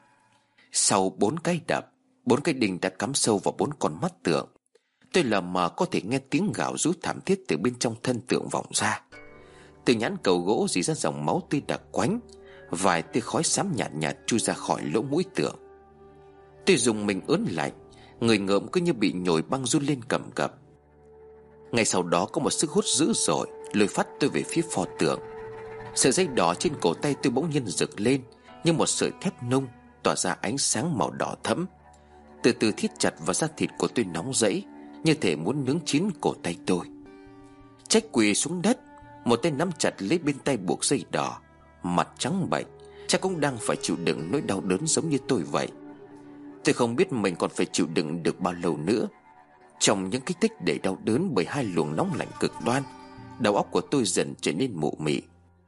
Sau 4 cái đập, 4 cái đinh đã cắm sâu vào 4 con mắt tượng. Tôi lờ mờ có thể nghe tiếng gào rú thảm thiết từ bên trong thân tượng vọng ra. Từ nhãn cầu gỗ rỉ ra dòng máu tươi đặc quánh. Vài tia khói xám nhạt nhạt chui ra khỏi lỗ mũi tượng. Tôi dùng mình ớn lạnh, người ngợm cứ như bị nhồi băng run lên cầm cập. Ngay sau đó có một sức hút dữ dội lôi phát tôi về phía pho tượng. Sợi dây đỏ trên cổ tay tôi bỗng nhiên rực lên như một sợi thép nung, tỏa ra ánh sáng màu đỏ thẫm, từ từ thít chặt vào da thịt của tôi nóng rẫy, như thể muốn nướng chín cổ tay tôi. Trách quỳ xuống đất, một tay nắm chặt lấy bên tay buộc dây đỏ, mặt trắng bệch, chắc cũng đang phải chịu đựng nỗi đau đớn giống như tôi vậy. Tôi không biết mình còn phải chịu đựng được bao lâu nữa. Trong những kích thích đầy đau đớn bởi 2 luồng nóng lạnh cực đoan, đầu óc của tôi dần trở nên mụ mị.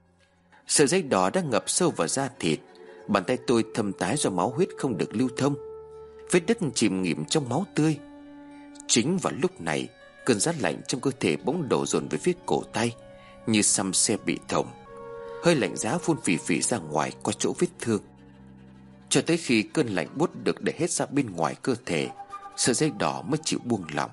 Sợi dây đỏ đã ngập sâu vào da thịt. Bàn tay tôi thâm tái do máu huyết không được lưu thông, vết đất chìm nghỉm trong máu tươi. Chính vào lúc này, cơn rát lạnh trong cơ thể bỗng đổ dồn về phía cổ tay, như xăm xe bị thủng. Hơi lạnh giá phun phì phì ra ngoài qua chỗ vết thương. Cho tới khi cơn lạnh buốt được đẩy hết ra bên ngoài cơ thể, sợi dây đỏ mới chịu buông lỏng.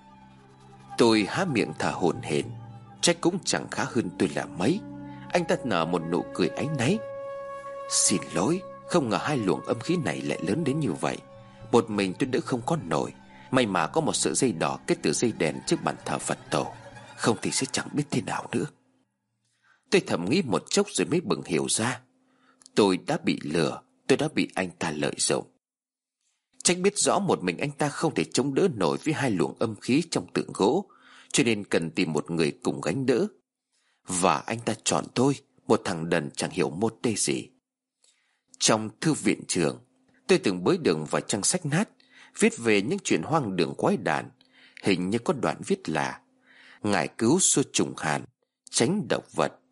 Tôi há miệng thở hổn hển. Jack cũng chẳng khá hơn tôi là mấy. Anh ta nở một nụ cười áy náy. Xin lỗi, không ngờ 2 luồng âm khí này lại lớn đến như vậy. Một mình tôi đỡ không có nổi. May mà có một sợi dây đỏ kết từ dây đèn trước bàn thờ Phật tổ, không thì sẽ chẳng biết thế nào nữa. Tôi thầm nghĩ một chốc rồi mới bừng hiểu ra. Tôi đã bị lừa, tôi đã bị anh ta lợi dụng. Trách biết rõ một mình anh ta không thể chống đỡ nổi với 2 luồng âm khí trong tượng gỗ, cho nên cần tìm một người cùng gánh đỡ. Và anh ta chọn tôi, một thằng đần chẳng hiểu mốt tê gì. Trong thư viện trường, tôi từng bới đường vài trang sách nát, viết về những chuyện hoang đường quái đản. Hình như có đoạn viết là: ngải cứu xua trùng hàn, tránh độc vật,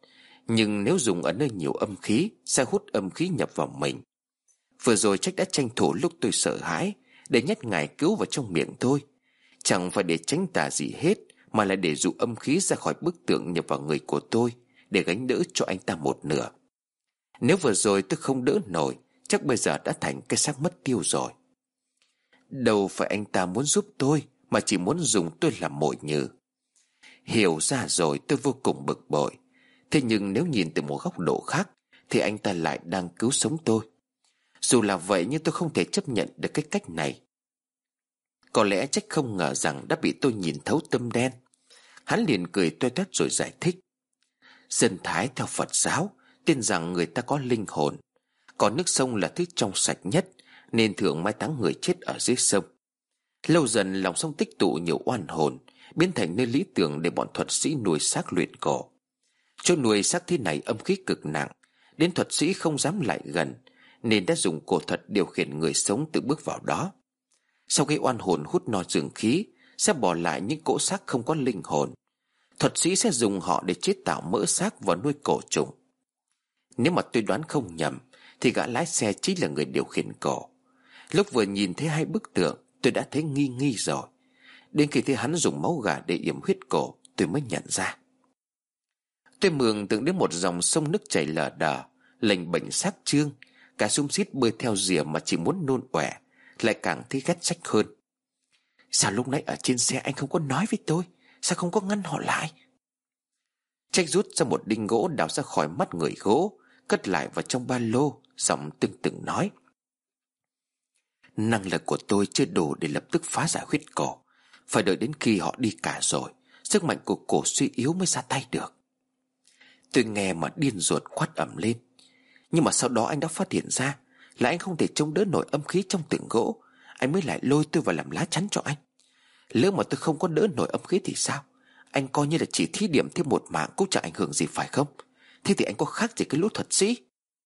Nhưng nếu dùng ở nơi nhiều âm khí sẽ hút âm khí nhập vào mình. Vừa rồi Trách đã tranh thủ lúc tôi sợ hãi để nhét ngải cứu vào trong miệng tôi. Chẳng phải để tránh tà gì hết, mà là để dụ âm khí ra khỏi bức tượng nhập vào người của tôi, để gánh đỡ cho anh ta một nửa. Nếu vừa rồi tôi không đỡ nổi, chắc bây giờ đã thành cái xác mất tiêu rồi. Đâu phải anh ta muốn giúp tôi, mà chỉ muốn dùng tôi làm mồi nhử. Hiểu ra rồi tôi vô cùng bực bội. Thế nhưng nếu nhìn từ một góc độ khác thì anh ta lại đang cứu sống tôi. Dù là vậy nhưng tôi không thể chấp nhận được cái cách này. Có lẽ Trách không ngờ rằng đã bị tôi nhìn thấu tâm đen. Hắn liền cười toe toét rồi giải thích. Dân Thái theo Phật giáo tin rằng người ta có linh hồn, còn nước sông là thứ trong sạch nhất, nên thường mai táng người chết ở dưới sông. Lâu dần lòng sông tích tụ nhiều oan hồn, biến thành nơi lý tưởng để bọn thuật sĩ nuôi xác luyện cổ. Chỗ nuôi xác thế này âm khí cực nặng, đến thuật sĩ không dám lại gần, nên đã dùng cổ thuật điều khiển người sống tự bước vào đó. Sau khi oan hồn hút no dương khí, sẽ bỏ lại những cỗ xác không có linh hồn. Thuật sĩ sẽ dùng họ để chế tạo mỡ xác và nuôi cổ trùng. Nếu mà tôi đoán không nhầm thì gã lái xe chính là người điều khiển cổ. Lúc vừa nhìn thấy hai bức tượng, tôi đã thấy nghi nghi rồi. Đến khi thấy hắn dùng máu gà để yểm huyết cổ, tôi mới nhận ra. Tôi mường tượng đến một dòng sông nước chảy lờ đờ, lềnh bệnh xác trương, cả xum xít bơi theo rìa mà chỉ muốn nôn ọe, lại càng thấy ghét Trách hơn. Sao lúc nãy ở trên xe anh không có nói với tôi? Sao không có ngăn họ lại? Trách rút ra một đinh gỗ đào ra khỏi mắt người gỗ, cất lại vào trong ba lô, giọng tưng tửng nói. Năng lực của tôi chưa đủ để lập tức phá giải huyết cổ. Phải đợi đến khi họ đi cả rồi, sức mạnh của cổ suy yếu mới ra tay được. Tôi nghe mà điên ruột quát ầm lên. Nhưng mà sau đó anh đã phát hiện ra là anh không thể chống đỡ nổi âm khí trong tượng gỗ. Anh mới lại lôi tôi vào làm lá chắn cho anh. Lỡ mà tôi không có đỡ nổi âm khí thì sao? Anh coi như là chỉ thí điểm thêm một mạng cũng chẳng ảnh hưởng gì phải không? Thế thì anh có khác gì cái lũ thuật sĩ?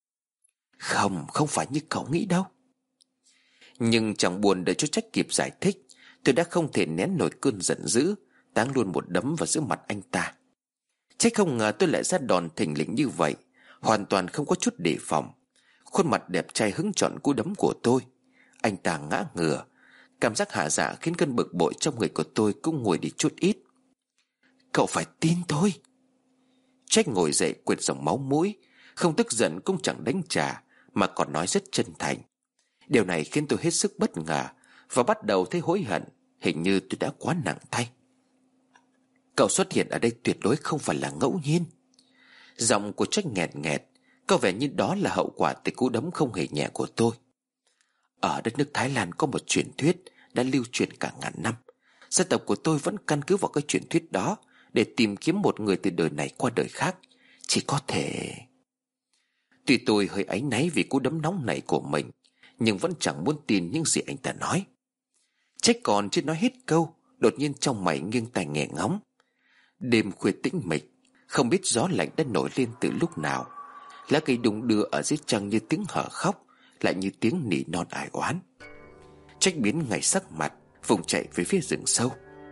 Không phải như cậu nghĩ đâu. Nhưng chẳng buồn đợi cho Trách kịp giải thích, tôi đã không thể nén nổi cơn giận dữ, táng luôn một đấm vào giữa mặt anh ta. Trách không ngờ tôi lại ra đòn thình lình như vậy, hoàn toàn không có chút đề phòng. Khuôn mặt đẹp trai hứng chọn cú đấm của tôi. Anh ta ngã ngửa. Cảm giác hạ dạ khiến cơn bực bội trong người của tôi cũng nguôi đi chút ít. Cậu phải tin tôi. Trách ngồi dậy quệt dòng máu mũi, không tức giận cũng chẳng đánh trả, mà còn nói rất chân thành. Điều này khiến tôi hết sức bất ngờ và bắt đầu thấy hối hận. Hình như tôi đã quá nặng tay. Cậu xuất hiện ở đây tuyệt đối không phải là ngẫu nhiên. Giọng của Trách nghẹt nghẹt, có vẻ như đó là hậu quả từ cú đấm không hề nhẹ của tôi. Ở đất nước Thái Lan có một truyền thuyết đã lưu truyền cả ngàn năm. Gia tộc của tôi vẫn căn cứ vào cái truyền thuyết đó để tìm kiếm một người từ đời này qua đời khác. Chỉ có thể... Tuy tôi hơi áy náy vì cú đấm nóng này của mình, nhưng vẫn chẳng muốn tin những gì anh ta nói. Trách còn chưa nói hết câu, đột nhiên trong mày nghiêng tai nghe ngóng. Đêm khuya tĩnh mịch, không biết gió lạnh đã nổi lên từ lúc nào. Lá cây đung đưa ở dưới trăng như tiếng hở khóc, lại như tiếng nỉ non ai oán. Trách biến ngay sắc mặt, vùng chạy về phía rừng sâu.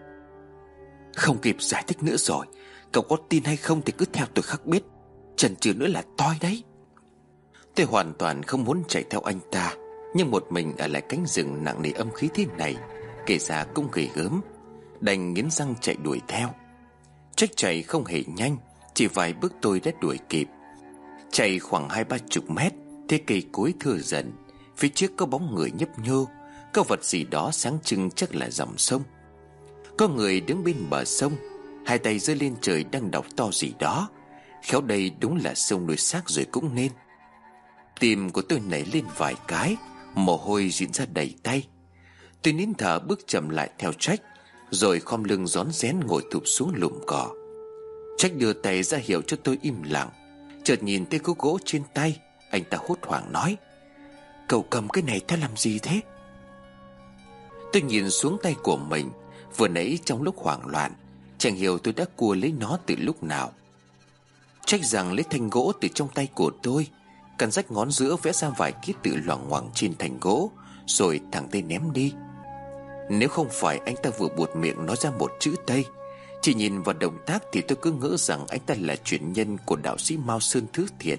Không kịp giải thích nữa rồi. Cậu có tin hay không thì cứ theo tôi khắc biết. Chần chừ nữa là toi đấy. Tôi hoàn toàn không muốn chạy theo anh ta, nhưng một mình ở lại cánh rừng nặng nề âm khí thế này, kể ra cũng ghê gớm, đành nghiến răng chạy đuổi theo. Trách chạy không hề nhanh, chỉ vài bước tôi đã đuổi kịp. Chạy khoảng 20-30 mét, thế cây cối thưa dần. Phía trước có bóng người nhấp nhô, có vật gì đó sáng trưng chắc là dòng sông. Có người đứng bên bờ sông, hai tay giơ lên trời đang đọc to gì đó. Khéo đây đúng là sông nuôi xác rồi cũng nên. Tim của tôi nảy lên vài cái, mồ hôi diễn ra đầy tay. Tôi nín thở bước chậm lại theo Trách, rồi khom lưng rón rén ngồi thụp xuống lùm cỏ. Trách đưa tay ra hiệu cho tôi im lặng. Chợt nhìn thấy khúc gỗ trên tay, anh ta hốt hoảng nói: Cậu cầm cái này theo làm gì thế? Tôi nhìn xuống tay của mình. Vừa nãy trong lúc hoảng loạn, chẳng hiểu tôi đã cua lấy nó từ lúc nào. Trách rằng lấy thanh gỗ từ trong tay của tôi, cắn rách ngón giữa vẽ ra vài ký tự loằng ngoằng trên thanh gỗ, rồi thẳng tay ném đi. Nếu không phải anh ta vừa buột miệng nói ra một chữ Tây, Chỉ nhìn vào động tác thì tôi cứ ngỡ rằng anh ta là truyền nhân của đạo sĩ Mao Sơn Thứ Thiện.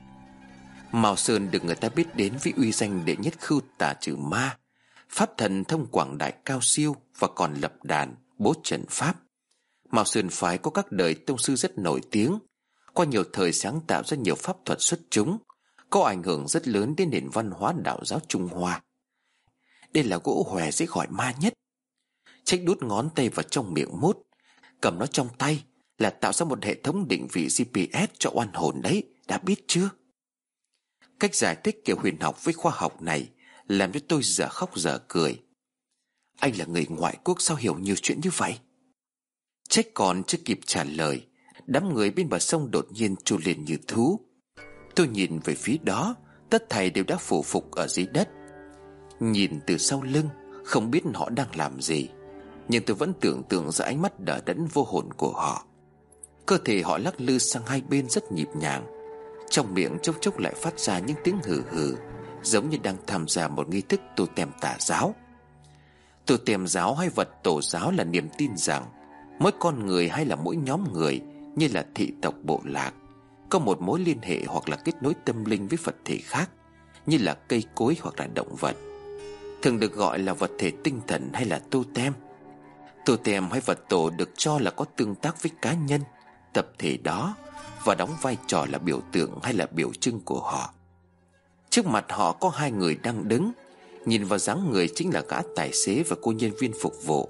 Mao Sơn được người ta biết đến với uy danh đệ nhất khưu tà trừ ma, pháp thần thông quảng đại cao siêu, và còn lập đàn bố trận pháp. Mao Sơn phái có các đời tông sư rất nổi tiếng, qua nhiều thời sáng tạo ra nhiều pháp thuật xuất chúng, có ảnh hưởng rất lớn đến nền văn hóa đạo giáo Trung Hoa. Đây là gỗ hòe dễ gọi ma nhất. Trách đút ngón tay vào trong miệng mút, cầm nó trong tay là tạo ra một hệ thống định vị GPS cho oan hồn đấy, đã biết chưa? Cách giải thích kiểu huyền học với khoa học này làm cho tôi dở khóc dở cười. Anh là người ngoại quốc sao hiểu nhiều chuyện như vậy? Trách còn chưa kịp trả lời, đám người bên bờ sông đột nhiên trồi lên như thú. Tôi nhìn về phía đó, tất thảy đều đã phủ phục ở dưới đất. Nhìn từ sau lưng, không biết họ đang làm gì, nhưng tôi vẫn tưởng tượng ra ánh mắt đờ đẫn vô hồn của họ. Cơ thể họ lắc lư sang hai bên rất nhịp nhàng, trong miệng chốc chốc lại phát ra những tiếng hừ hừ, giống như đang tham gia một nghi thức tô tem tà giáo. Tô tem giáo hay vật tổ giáo là niềm tin rằng mỗi con người hay là mỗi nhóm người, như là thị tộc bộ lạc, có một mối liên hệ hoặc là kết nối tâm linh với vật thể khác, như là cây cối hoặc là động vật, thường được gọi là vật thể tinh thần hay là tô tem. Tô tem hay vật tổ được cho là có tương tác với cá nhân, tập thể đó, và đóng vai trò là biểu tượng hay là biểu trưng của họ. Trước mặt họ có hai người đang đứng, nhìn vào dáng người chính là gã tài xế và cô nhân viên phục vụ.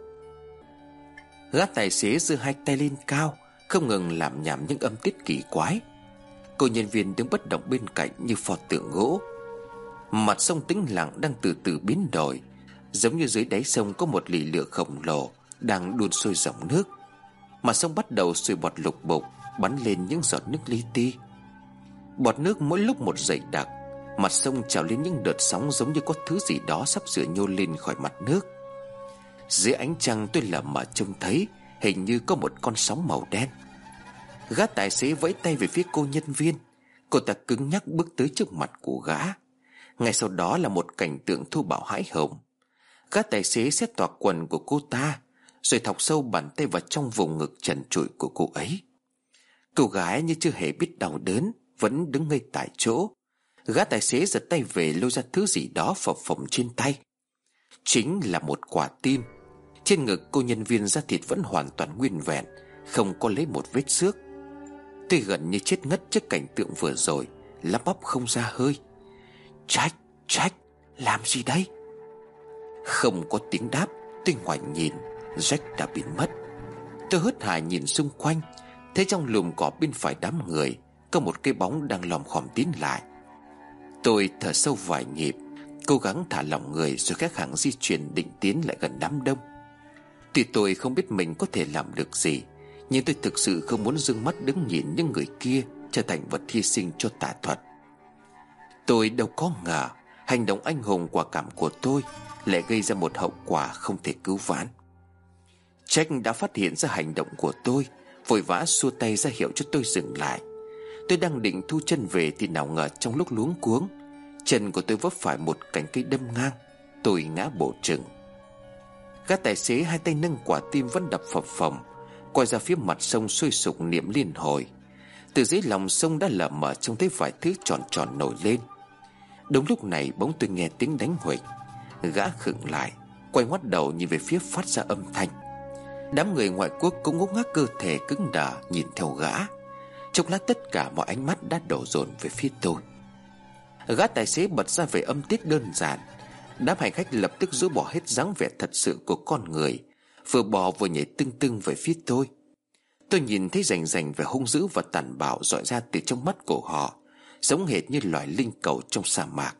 Gã tài xế giơ hai tay lên cao, không ngừng làm nhảm những âm tiết kỳ quái. Cô nhân viên đứng bất động bên cạnh như pho tượng gỗ. Mặt sông tĩnh lặng đang từ từ biến đổi, giống như dưới đáy sông có một lì lửa khổng lồ đang đun sôi dòng nước. Mặt sông bắt đầu sôi bọt lục bục, bắn lên những giọt nước li ti. Bọt nước mỗi lúc một dày đặc, mặt sông trào lên những đợt sóng giống như có thứ gì đó sắp sửa nhô lên khỏi mặt nước. Dưới ánh trăng tôi lờ mờ trông thấy hình như có một con sóng màu đen. Gã tài xế vẫy tay về phía cô nhân viên. Cô ta cứng nhắc bước tới trước mặt của gã. Ngay sau đó là một cảnh tượng thô bạo hãi hùng. Gã tài xế xé toạc quần của cô ta, rồi thọc sâu bàn tay vào trong vùng ngực trần trụi của cô ấy. Cô gái như chưa hề biết đau đớn, vẫn đứng ngây tại chỗ. Gã tài xế giật tay về lôi ra thứ gì đó phập phồng trên tay. Chính là một quả tim. Trên ngực cô nhân viên da thịt vẫn hoàn toàn nguyên vẹn, không có lấy một vết xước. Tôi gần như chết ngất trước cảnh tượng vừa rồi, lắp bắp không ra hơi. Jack, làm gì đây? Không có tiếng đáp. Tôi ngoảnh nhìn, Jack đã biến mất. Tôi hớt hải nhìn xung quanh, thấy trong lùm cỏ bên phải đám người có một cái bóng đang lòm khòm tiến lại. Tôi thở sâu vài nhịp, cố gắng thả lỏng người, rồi các hàng di chuyển định tiến lại gần đám đông. Tuy tôi không biết mình có thể làm được gì, nhưng tôi thực sự không muốn dương mắt đứng nhìn những người kia trở thành vật hy sinh cho tà thuật. Tôi đâu có ngờ hành động anh hùng quả cảm của tôi lại gây ra một hậu quả không thể cứu vãn. Jack đã phát hiện ra hành động của tôi, vội vã xua tay ra hiệu cho tôi dừng lại. Tôi đang định thu chân về thì nào ngờ trong lúc luống cuống, chân của tôi vấp phải một cành cây đâm ngang. Tôi ngã bổ chừng. Gã tài xế hai tay nâng quả tim vẫn đập phập phồng, quay ra phía mặt sông sôi sục niệm liên hồi. Từ dưới lòng sông đã lờ mờ trông thấy vài thứ tròn tròn nổi lên. Đúng lúc này bỗng tôi nghe tiếng đánh huỵch. Gã khựng lại, quay ngoắt đầu nhìn về phía phát ra âm thanh. Đám người ngoại quốc cũng ngốc ngác cơ thể cứng đờ nhìn theo gã. Chốc lát tất cả mọi ánh mắt đã đổ dồn về phía tôi. Gã tài xế bật ra về âm tiết đơn giản. Đám hành khách lập tức rũ bỏ hết dáng vẻ thật sự của con người, vừa bò vừa nhảy tưng tưng về phía tôi. Tôi nhìn thấy rành rành vẻ hung dữ và tàn bạo dọi ra từ trong mắt của họ, giống hệt như loài linh cầu trong sa mạc.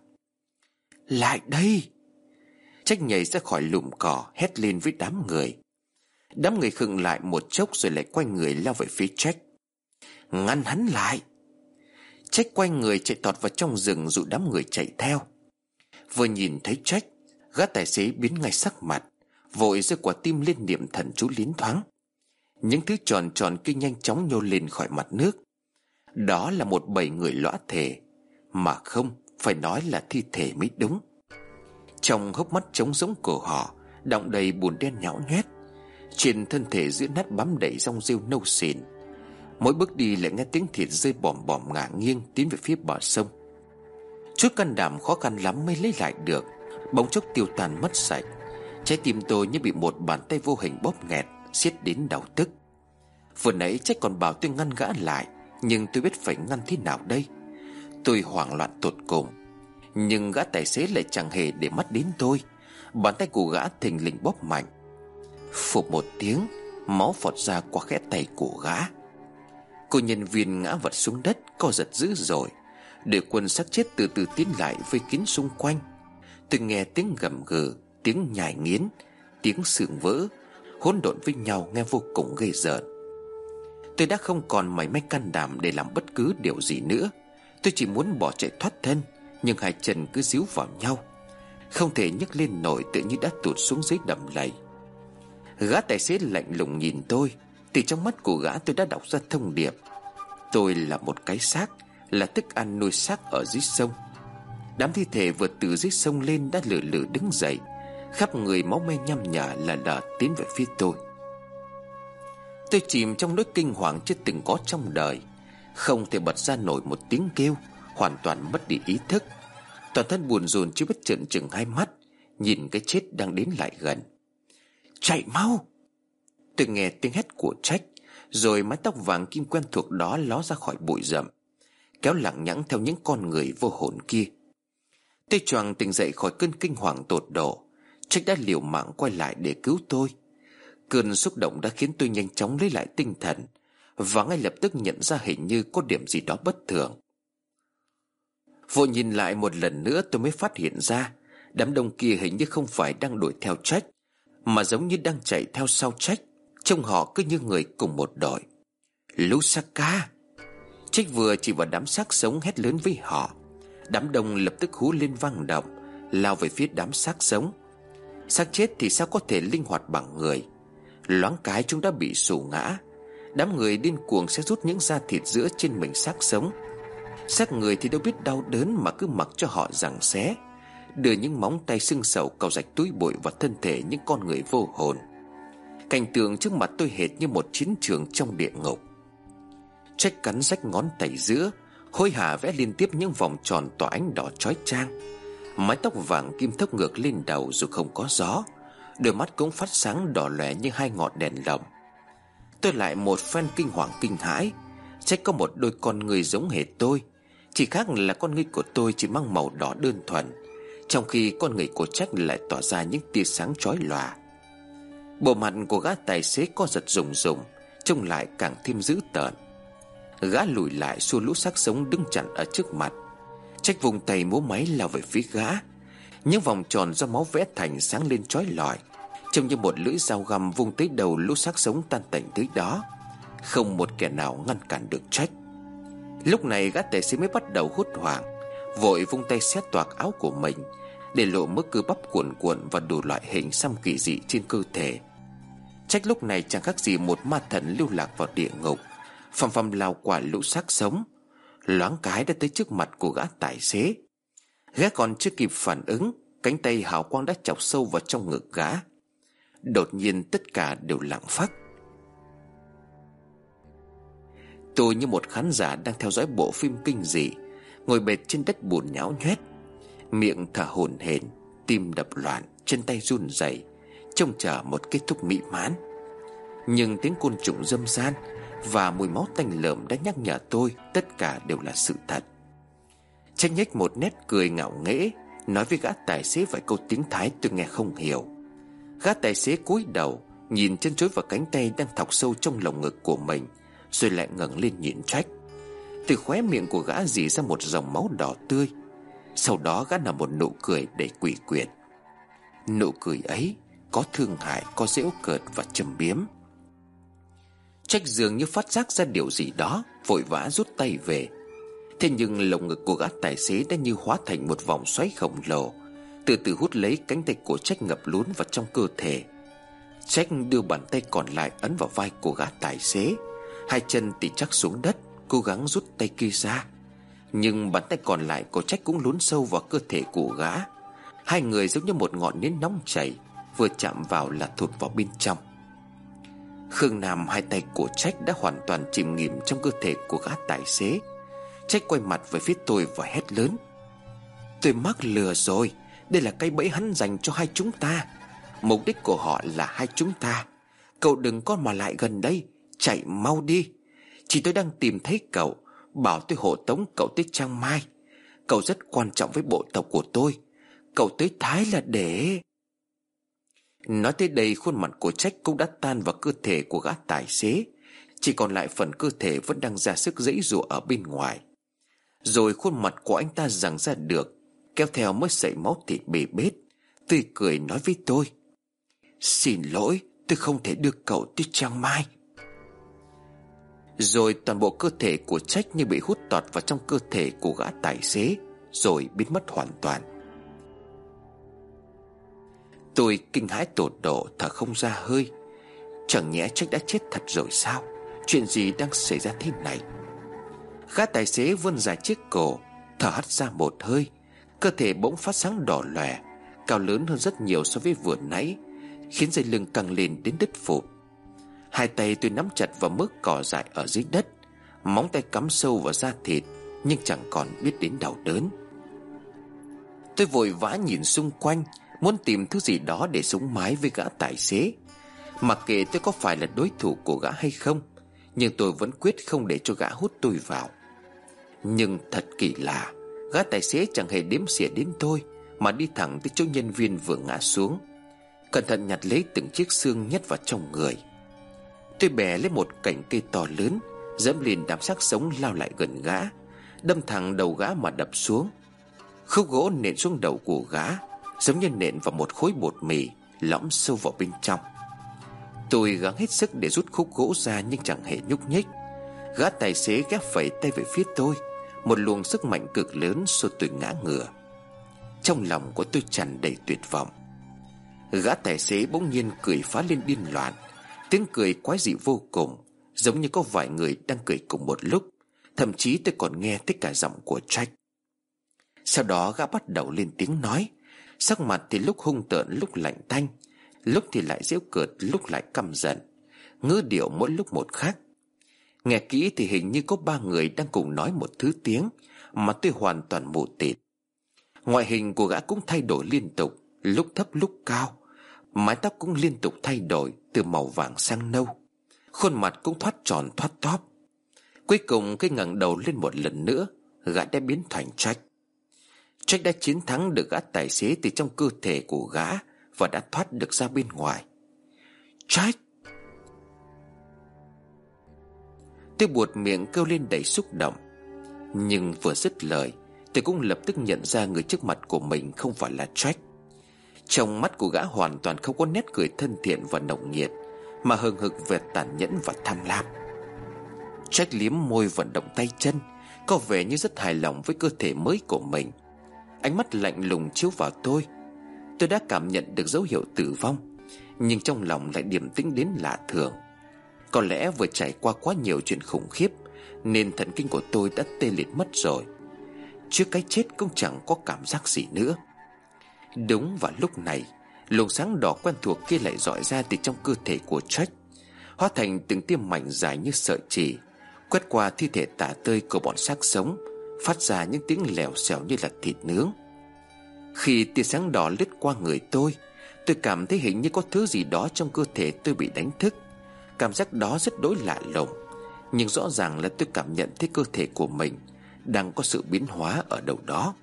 Lại đây! Jack nhảy ra khỏi lùm cỏ, hét lên với đám người. Đám người khựng lại một chốc rồi lại quay người lao về phía Jack. Ngăn hắn lại! Jack quay người chạy tọt vào trong rừng, dụ đám người chạy theo. Vừa nhìn thấy Jack, gã tài xế biến ngay sắc mặt, vội giơ quả tim lên niệm thần chú liến thoáng. Những thứ tròn tròn kia nhanh chóng nhô lên khỏi mặt nước. Đó là một bầy người lõa thể, mà không phải nói là thi thể mới đúng. Trong hốc mắt trống rỗng của họ đọng đầy bùn đen nhão nhoét. Trên thân thể giữa nát bám đầy rong rêu nâu xỉn. Mỗi bước đi lại nghe tiếng thịt rơi bòm bòm ngả nghiêng tiến về phía bờ sông. Chút can đảm khó khăn lắm mới lấy lại được, bỗng chốc tiêu tan mất sạch. Trái tim tôi như bị một bàn tay vô hình bóp nghẹt, siết đến đau tức. Vừa nãy Trách còn bảo tôi ngăn gã lại, nhưng tôi biết phải ngăn thế nào đây. Tôi hoảng loạn tột cùng. Nhưng gã tài xế lại chẳng hề để mắt đến tôi. Bàn tay của gã thình lình bóp mạnh. Phụp một tiếng, máu phọt ra qua khẽ tay của gã. Cô nhân viên ngã vật xuống đất, co giật dữ dội. Đội quân xác chết từ từ tiến lại vây kín xung quanh. Tôi nghe tiếng gầm gừ, tiếng nhai nghiến, tiếng xương vỡ hỗn độn với nhau, nghe vô cùng ghê rợn. Tôi đã không còn mảy may can đảm để làm bất cứ điều gì nữa. Tôi chỉ muốn bỏ chạy thoát thân, nhưng hai chân cứ díu vào nhau, không thể nhấc lên nổi, tự như đã tụt xuống dưới đầm lầy. Gã tài xế lạnh lùng nhìn tôi. Từ trong mắt của gã tôi đã đọc ra thông điệp. Tôi là một cái xác, là thức ăn nuôi xác ở dưới sông. Đám thi thể vượt từ dưới sông lên đã lử lử đứng dậy, khắp người máu me nhăm nhả là đờ tiến về phía tôi. Tôi chìm trong nỗi kinh hoàng chưa từng có trong đời, không thể bật ra nổi một tiếng kêu, hoàn toàn mất đi ý thức. Toàn thân buồn rùn chưa biết trợn trừng hai mắt, nhìn cái chết đang đến lại gần. Chạy mau! Tôi nghe tiếng hét của Trách, rồi mái tóc vàng kim quen thuộc đó ló ra khỏi bụi rậm, kéo lẳng nhẳng theo những con người vô hồn kia. Tôi choàng tỉnh dậy khỏi cơn kinh hoàng tột độ. Trách đã liều mạng quay lại để cứu tôi. Cơn xúc động đã khiến tôi nhanh chóng lấy lại tinh thần, và ngay lập tức nhận ra hình như có điểm gì đó bất thường. Vội nhìn lại một lần nữa, tôi mới phát hiện ra đám đông kia hình như không phải đang đuổi theo Trách, mà giống như đang chạy theo sau Trách. Trông họ cứ như người cùng một đội. Lusaka! Trách vừa chỉ vào đám xác sống hét lớn với họ. Đám đông lập tức hú lên vang động, lao về phía đám xác sống. Xác chết thì sao có thể linh hoạt bằng người. Loáng cái chúng đã bị xù ngã. Đám người điên cuồng sẽ rút những da thịt giữa trên mình xác sống. Xác người thì đâu biết đau đớn mà cứ mặc cho họ giằng xé, đưa những móng tay sưng sầu cào rạch túi bụi vào thân thể những con người vô hồn. Cảnh tượng trước mặt tôi hệt như một chiến trường trong địa ngục. Trách cắn rách ngón tay giữa, hối hả vẽ liên tiếp những vòng tròn tỏa ánh đỏ chói chang. Mái tóc vàng kim thốc ngược lên đầu dù không có gió, đôi mắt cũng phát sáng đỏ lòe như hai ngọn đèn lồng. Tôi lại một phen kinh hoàng kinh hãi. Trách có một đôi con người giống hệt tôi, chỉ khác là con ngươi của tôi chỉ mang màu đỏ đơn thuần, trong khi con người của Trách lại tỏa ra những tia sáng chói lòa. Bộ mặt của gã tài xế co giật rùng rùng, trông lại càng thêm dữ tợn. Gã lùi lại xua lũ xác sống đứng chặn ở trước mặt. Trách vùng tay múa máy lao về phía gã. Những vòng tròn do máu vẽ thành sáng lên chói lọi, trông như một lưỡi dao găm vung tới đầu lũ xác sống tan tành tới đó. Không một kẻ nào ngăn cản được Trách. Lúc này gã tài xế mới bắt đầu hốt hoảng, vội vung tay xé toạc áo của mình, để lộ mớ cơ bắp cuộn cuộn và đủ loại hình xăm kỳ dị trên cơ thể. Trách lúc này chẳng khác gì một ma thần lưu lạc vào địa ngục, phầm phầm lao qua lũ xác sống. Loáng cái đã tới trước mặt của gã tài xế. Gã còn chưa kịp phản ứng, cánh tay hào quang đã chọc sâu vào trong ngực gã. Đột nhiên tất cả đều lặng phắc. Tôi như một khán giả đang theo dõi bộ phim kinh dị, ngồi bệt trên đất bùn nhão nhoét, miệng thở hổn hển, tim đập loạn, chân tay run rẩy, trông chờ một kết thúc mỹ mãn. Nhưng tiếng côn trùng râm ran và mùi máu tanh lợm đã nhắc nhở tôi tất cả đều là sự thật. Trách nhếch một nét cười ngạo nghễ, nói với gã tài xế vài câu tiếng Thái tôi nghe không hiểu. Gã tài xế cúi đầu nhìn chân chối và cánh tay đang thọc sâu trong lồng ngực của mình, rồi lại ngẩng lên nhìn Trách. Từ khóe miệng của gã rỉ ra một dòng máu đỏ tươi. Sau đó gã nở một nụ cười đầy quỷ quyệt. Nụ cười ấy có thương hại, có giễu cợt và châm biếm. Trách dường như phát giác ra điều gì đó, vội vã rút tay về. Thế nhưng lồng ngực của gã tài xế đã như hóa thành một vòng xoáy khổng lồ, từ từ hút lấy cánh tay của Trách ngập lún vào trong cơ thể. Trách đưa bàn tay còn lại ấn vào vai của gã tài xế, hai chân tì chắc xuống đất, cố gắng rút tay kia ra. Nhưng bàn tay còn lại của Trách cũng lún sâu vào cơ thể của gã. Hai người giống như một ngọn nến nóng chảy, vừa chạm vào là thụt vào bên trong. Khương Nam hai tay của Trách đã hoàn toàn chìm nghỉm trong cơ thể của gã tài xế. Trách quay mặt về phía tôi và hét lớn: tôi mắc lừa rồi. Đây là cái bẫy hắn dành cho hai chúng ta. Mục đích của họ là hai chúng ta. Cậu đừng có mà lại gần đây. Chạy mau đi. Chỉ tôi đang tìm thấy cậu. Bảo tôi hộ tống cậu tới Chiang Mai. Cậu rất quan trọng với bộ tộc của tôi. Cậu tới Thái là để... Nói tới đây, khuôn mặt của Trách cũng đã tan vào cơ thể của gã tài xế. Chỉ còn lại phần cơ thể vẫn đang ra sức giãy giụa ở bên ngoài. Rồi khuôn mặt của anh ta giằng ra được, kéo theo mấy sợi máu thịt bê bết, tươi cười nói với tôi: xin lỗi, tôi không thể đưa cậu tới Chiang Mai. Rồi toàn bộ cơ thể của Trách như bị hút tọt vào trong cơ thể của gã tài xế, rồi biến mất hoàn toàn. Tôi kinh hãi tột độ, thở không ra hơi. Chẳng nhẽ Trách đã chết thật rồi sao? Chuyện gì đang xảy ra thế này? Gã tài xế vươn dài chiếc cổ, thở hắt ra một hơi. Cơ thể bỗng phát sáng đỏ lòe, cao lớn hơn rất nhiều so với vừa nãy, khiến dây lưng căng lên đến đứt phụt. Hai tay tôi nắm chặt vào mớ cỏ dại ở dưới đất, móng tay cắm sâu vào da thịt, nhưng chẳng còn biết đến đau đớn. Tôi vội vã nhìn xung quanh, muốn tìm thứ gì đó để sống mái với gã tài xế. Mặc kệ tôi có phải là đối thủ của gã hay không, nhưng tôi vẫn quyết không để cho gã hút tôi vào. Nhưng thật kỳ lạ, gã tài xế chẳng hề đếm xỉa đến tôi, mà đi thẳng tới chỗ nhân viên vừa ngã xuống, cẩn thận nhặt lấy từng chiếc xương nhét vào trong người. Tôi bẻ lấy một cành cây to lớn, dẫm lên đám xác sống lao lại gần gã, đâm thẳng đầu gã mà đập xuống. Khúc gỗ nện xuống đầu của gã, giống như nện vào một khối bột mì lõm sâu vào bên trong. Tôi gắng hết sức để rút khúc gỗ ra nhưng chẳng hề nhúc nhích. Gã tài xế ghép phẩy tay về phía tôi, một luồng sức mạnh cực lớn xô tôi ngã ngửa. Trong lòng của tôi tràn đầy tuyệt vọng. Gã tài xế bỗng nhiên cười phá lên điên loạn, tiếng cười quái dị vô cùng, giống như có vài người đang cười cùng một lúc. Thậm chí tôi còn nghe thấy cả giọng của Jack. Sau đó gã bắt đầu lên tiếng nói, sắc mặt thì lúc hung tợn lúc lạnh tanh, lúc thì lại giễu cợt lúc lại căm giận, ngữ điệu mỗi lúc một khác. Nghe kỹ thì hình như có ba người đang cùng nói một thứ tiếng mà tôi hoàn toàn mù tịt. Ngoại hình của gã cũng thay đổi liên tục, lúc thấp lúc cao. Mái tóc cũng liên tục thay đổi từ màu vàng sang nâu. Khuôn mặt cũng thoát tròn thoát tóp. Cuối cùng cái ngẩng đầu lên một lần nữa, gã đã biến thành Jack. Jack đã chiến thắng được gã tài xế từ trong cơ thể của gã và đã thoát được ra bên ngoài. Jack! Tôi buột miệng kêu lên đầy xúc động. Nhưng vừa dứt lời, tôi cũng lập tức nhận ra người trước mặt của mình không phải là Jack. Trong mắt của gã hoàn toàn không có nét cười thân thiện và nồng nhiệt, mà hừng hực về tàn nhẫn và tham lam. Jack liếm môi vận động tay chân, có vẻ như rất hài lòng với cơ thể mới của mình. Ánh mắt lạnh lùng chiếu vào tôi. Tôi đã cảm nhận được dấu hiệu tử vong, nhưng trong lòng lại điềm tĩnh đến lạ thường. Có lẽ vừa trải qua quá nhiều chuyện khủng khiếp nên thần kinh của tôi đã tê liệt mất rồi. Trước cái chết cũng chẳng có cảm giác gì nữa. Đúng vào lúc này, luồng sáng đỏ quen thuộc kia lại rọi ra từ trong cơ thể của Jack, hóa thành từng tia mảnh dài như sợi chỉ, quét qua thi thể tả tơi của bọn xác sống, phát ra những tiếng lèo xèo như là thịt nướng. Khi tia sáng đỏ lướt qua người tôi cảm thấy hình như có thứ gì đó trong cơ thể tôi bị đánh thức. Cảm giác đó rất đối lạ lùng, nhưng rõ ràng là tôi cảm nhận thấy cơ thể của mình đang có sự biến hóa ở đâu đó.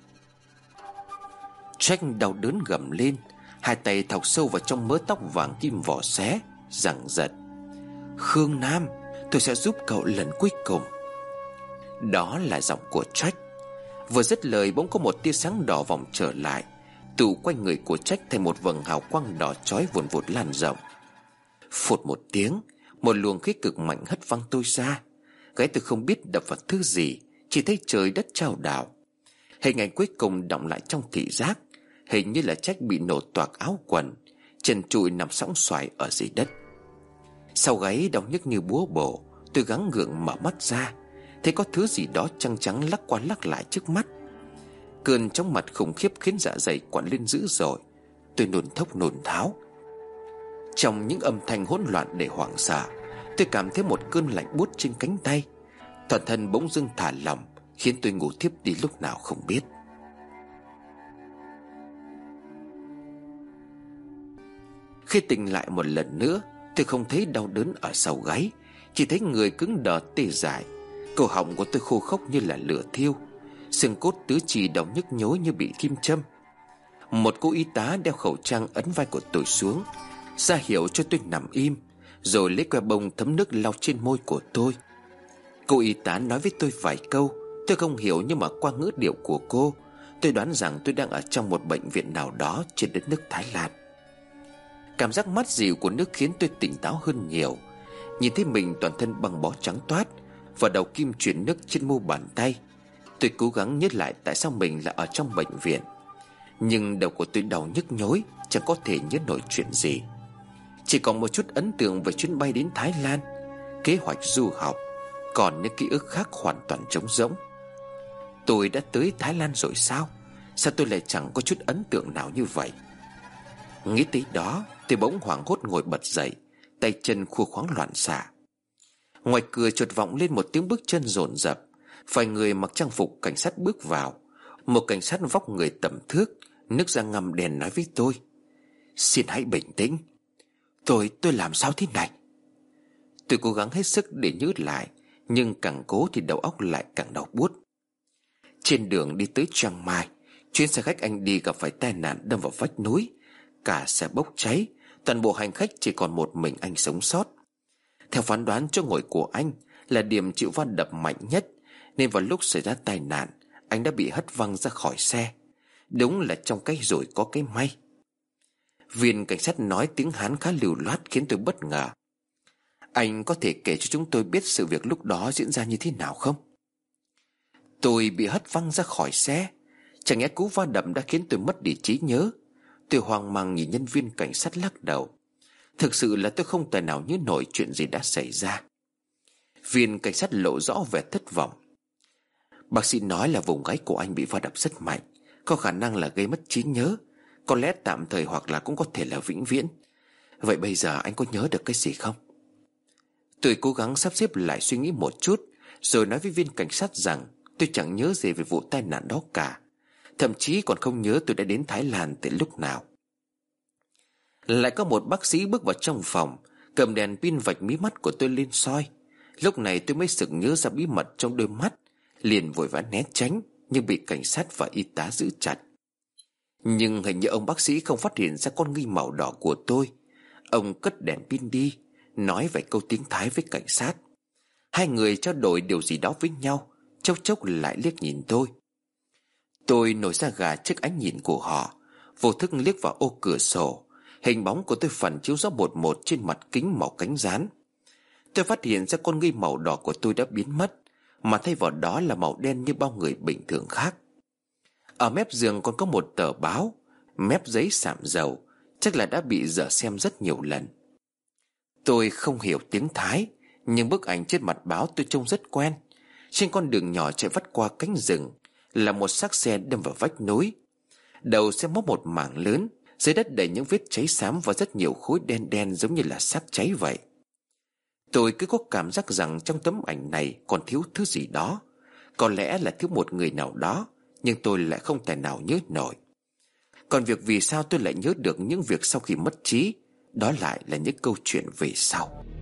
Jack đau đớn gầm lên, hai tay thọc sâu vào trong mớ tóc vàng kim vỏ xé, giằng giật. Khương Nam, tôi sẽ giúp cậu lần cuối cùng. Đó là giọng của Jack. Vừa dứt lời bỗng có một tia sáng đỏ vòng trở lại, tụ quanh người của Jack thành một vầng hào quang đỏ chói vùn vụt lan rộng. Phụt một tiếng, một luồng khí cực mạnh hất văng tôi ra. Gái tôi không biết đập vào thứ gì, chỉ thấy trời đất chao đảo. Hình ảnh cuối cùng đọng lại trong thị giác, hình như là Jack bị nổ toạc áo quần, trần trụi nằm sõng xoài ở dưới đất. Sau gáy đau nhức như búa bổ, tôi gắng gượng mở mắt ra, thấy có thứ gì đó trắng trắng lắc qua lắc lại trước mắt. Cơn chóng mặt khủng khiếp khiến dạ dày quặn lên dữ dội. Tôi nôn thốc nôn tháo. Trong những âm thanh hỗn loạn để hoảng sợ, Tôi cảm thấy một cơn lạnh buốt trên cánh tay. Toàn thân bỗng dưng thả lỏng, khiến tôi ngủ thiếp đi lúc nào không biết. Khi tỉnh lại một lần nữa, tôi không thấy đau đớn ở sau gáy, chỉ thấy người cứng đờ tê dại. Cổ họng của tôi khô khốc như là lửa thiêu, xương cốt tứ chi đau nhức nhối như bị kim châm. Một cô y tá đeo khẩu trang ấn vai của tôi xuống, ra hiệu cho tôi nằm im, rồi lấy que bông thấm nước lau trên môi của tôi. Cô y tá nói với tôi vài câu tôi không hiểu, nhưng mà qua ngữ điệu của cô, tôi đoán rằng tôi đang ở trong một bệnh viện nào đó trên đất nước Thái Lan. Cảm giác mát dịu của nước khiến tôi tỉnh táo hơn nhiều. Nhìn thấy mình toàn thân băng bó trắng toát và đầu kim chuyển nước trên mu bàn tay, tôi cố gắng nhớ lại tại sao mình là ở trong bệnh viện. Nhưng đầu của tôi đau nhức nhối, chẳng có thể nhớ nổi chuyện gì. Chỉ còn một chút ấn tượng về chuyến bay đến Thái Lan, kế hoạch du học, còn những ký ức khác hoàn toàn trống rỗng. Tôi đã tới Thái Lan rồi sao? Sao tôi lại chẳng có chút ấn tượng nào như vậy? Nghĩ tới đó, tôi bỗng hoảng hốt ngồi bật dậy, tay chân khua khoáng loạn xạ. Ngoài cửa chợt vọng lên một tiếng bước chân dồn dập. Vài người mặc trang phục cảnh sát bước vào. Một cảnh sát vóc người tầm thước, nước da ngăm đen nói với tôi: "Xin hãy bình tĩnh." Tôi làm sao thế này? Tôi cố gắng hết sức để nhớ lại, nhưng càng cố thì đầu óc lại càng đau buốt. Trên đường đi tới Chiang Mai, chuyến xe khách anh đi gặp phải tai nạn đâm vào vách núi. Cả xe bốc cháy, toàn bộ hành khách chỉ còn một mình anh sống sót. Theo phán đoán, chỗ ngồi của anh là điểm chịu va đập mạnh nhất, nên vào lúc xảy ra tai nạn, anh đã bị hất văng ra khỏi xe. Đúng là trong cái rủi có cái may. Viên cảnh sát nói tiếng Hán khá lưu loát khiến tôi bất ngờ. "Anh có thể kể cho chúng tôi biết sự việc lúc đó diễn ra như thế nào không?" Tôi bị hất văng ra khỏi xe. Chẳng lẽ cú va đập đã khiến tôi mất đi trí nhớ? Tôi hoang mang nhìn nhân viên cảnh sát lắc đầu. Thực sự là tôi không thể nào nhớ nổi chuyện gì đã xảy ra. Viên cảnh sát lộ rõ vẻ thất vọng. "Bác sĩ nói là vùng gáy của anh bị va đập rất mạnh, có khả năng là gây mất trí nhớ, có lẽ tạm thời hoặc là cũng có thể là vĩnh viễn. Vậy bây giờ anh có nhớ được cái gì không?" Tôi cố gắng sắp xếp lại suy nghĩ một chút, rồi nói với viên cảnh sát rằng tôi chẳng nhớ gì về vụ tai nạn đó cả, thậm chí còn không nhớ tôi đã đến Thái Lan từ lúc nào. Lại có một bác sĩ bước vào trong phòng, cầm đèn pin vạch mí mắt của tôi lên soi. Lúc này tôi mới sực nhớ ra bí mật trong đôi mắt, liền vội vã né tránh, nhưng bị cảnh sát và y tá giữ chặt. Nhưng hình như ông bác sĩ không phát hiện ra con nghi màu đỏ của tôi. Ông cất đèn pin đi, nói vài câu tiếng Thái với cảnh sát. Hai người trao đổi điều gì đó với nhau, chốc chốc lại liếc nhìn tôi. Tôi nổi da gà trước ánh nhìn của họ, vô thức liếc vào ô cửa sổ. Hình bóng của tôi phản chiếu rõ một một trên mặt kính màu cánh gián. Tôi phát hiện ra con nghi màu đỏ của tôi đã biến mất, mà thay vào đó là màu đen như bao người bình thường khác. Ở mép giường còn có một tờ báo, mép giấy sạm dầu, chắc là đã bị dở xem rất nhiều lần. Tôi không hiểu tiếng Thái, nhưng bức ảnh trên mặt báo tôi trông rất quen. Trên con đường nhỏ chạy vắt qua cánh rừng là một xác xe đâm vào vách núi. Đầu xe móc một mảng lớn, dưới đất đầy những vết cháy xám và rất nhiều khối đen đen giống như là xác cháy vậy. Tôi cứ có cảm giác rằng trong tấm ảnh này còn thiếu thứ gì đó. Có lẽ là thiếu một người nào đó, nhưng tôi lại không thể nào nhớ nổi. Còn việc vì sao tôi lại nhớ được những việc sau khi mất trí, đó lại là những câu chuyện về sau.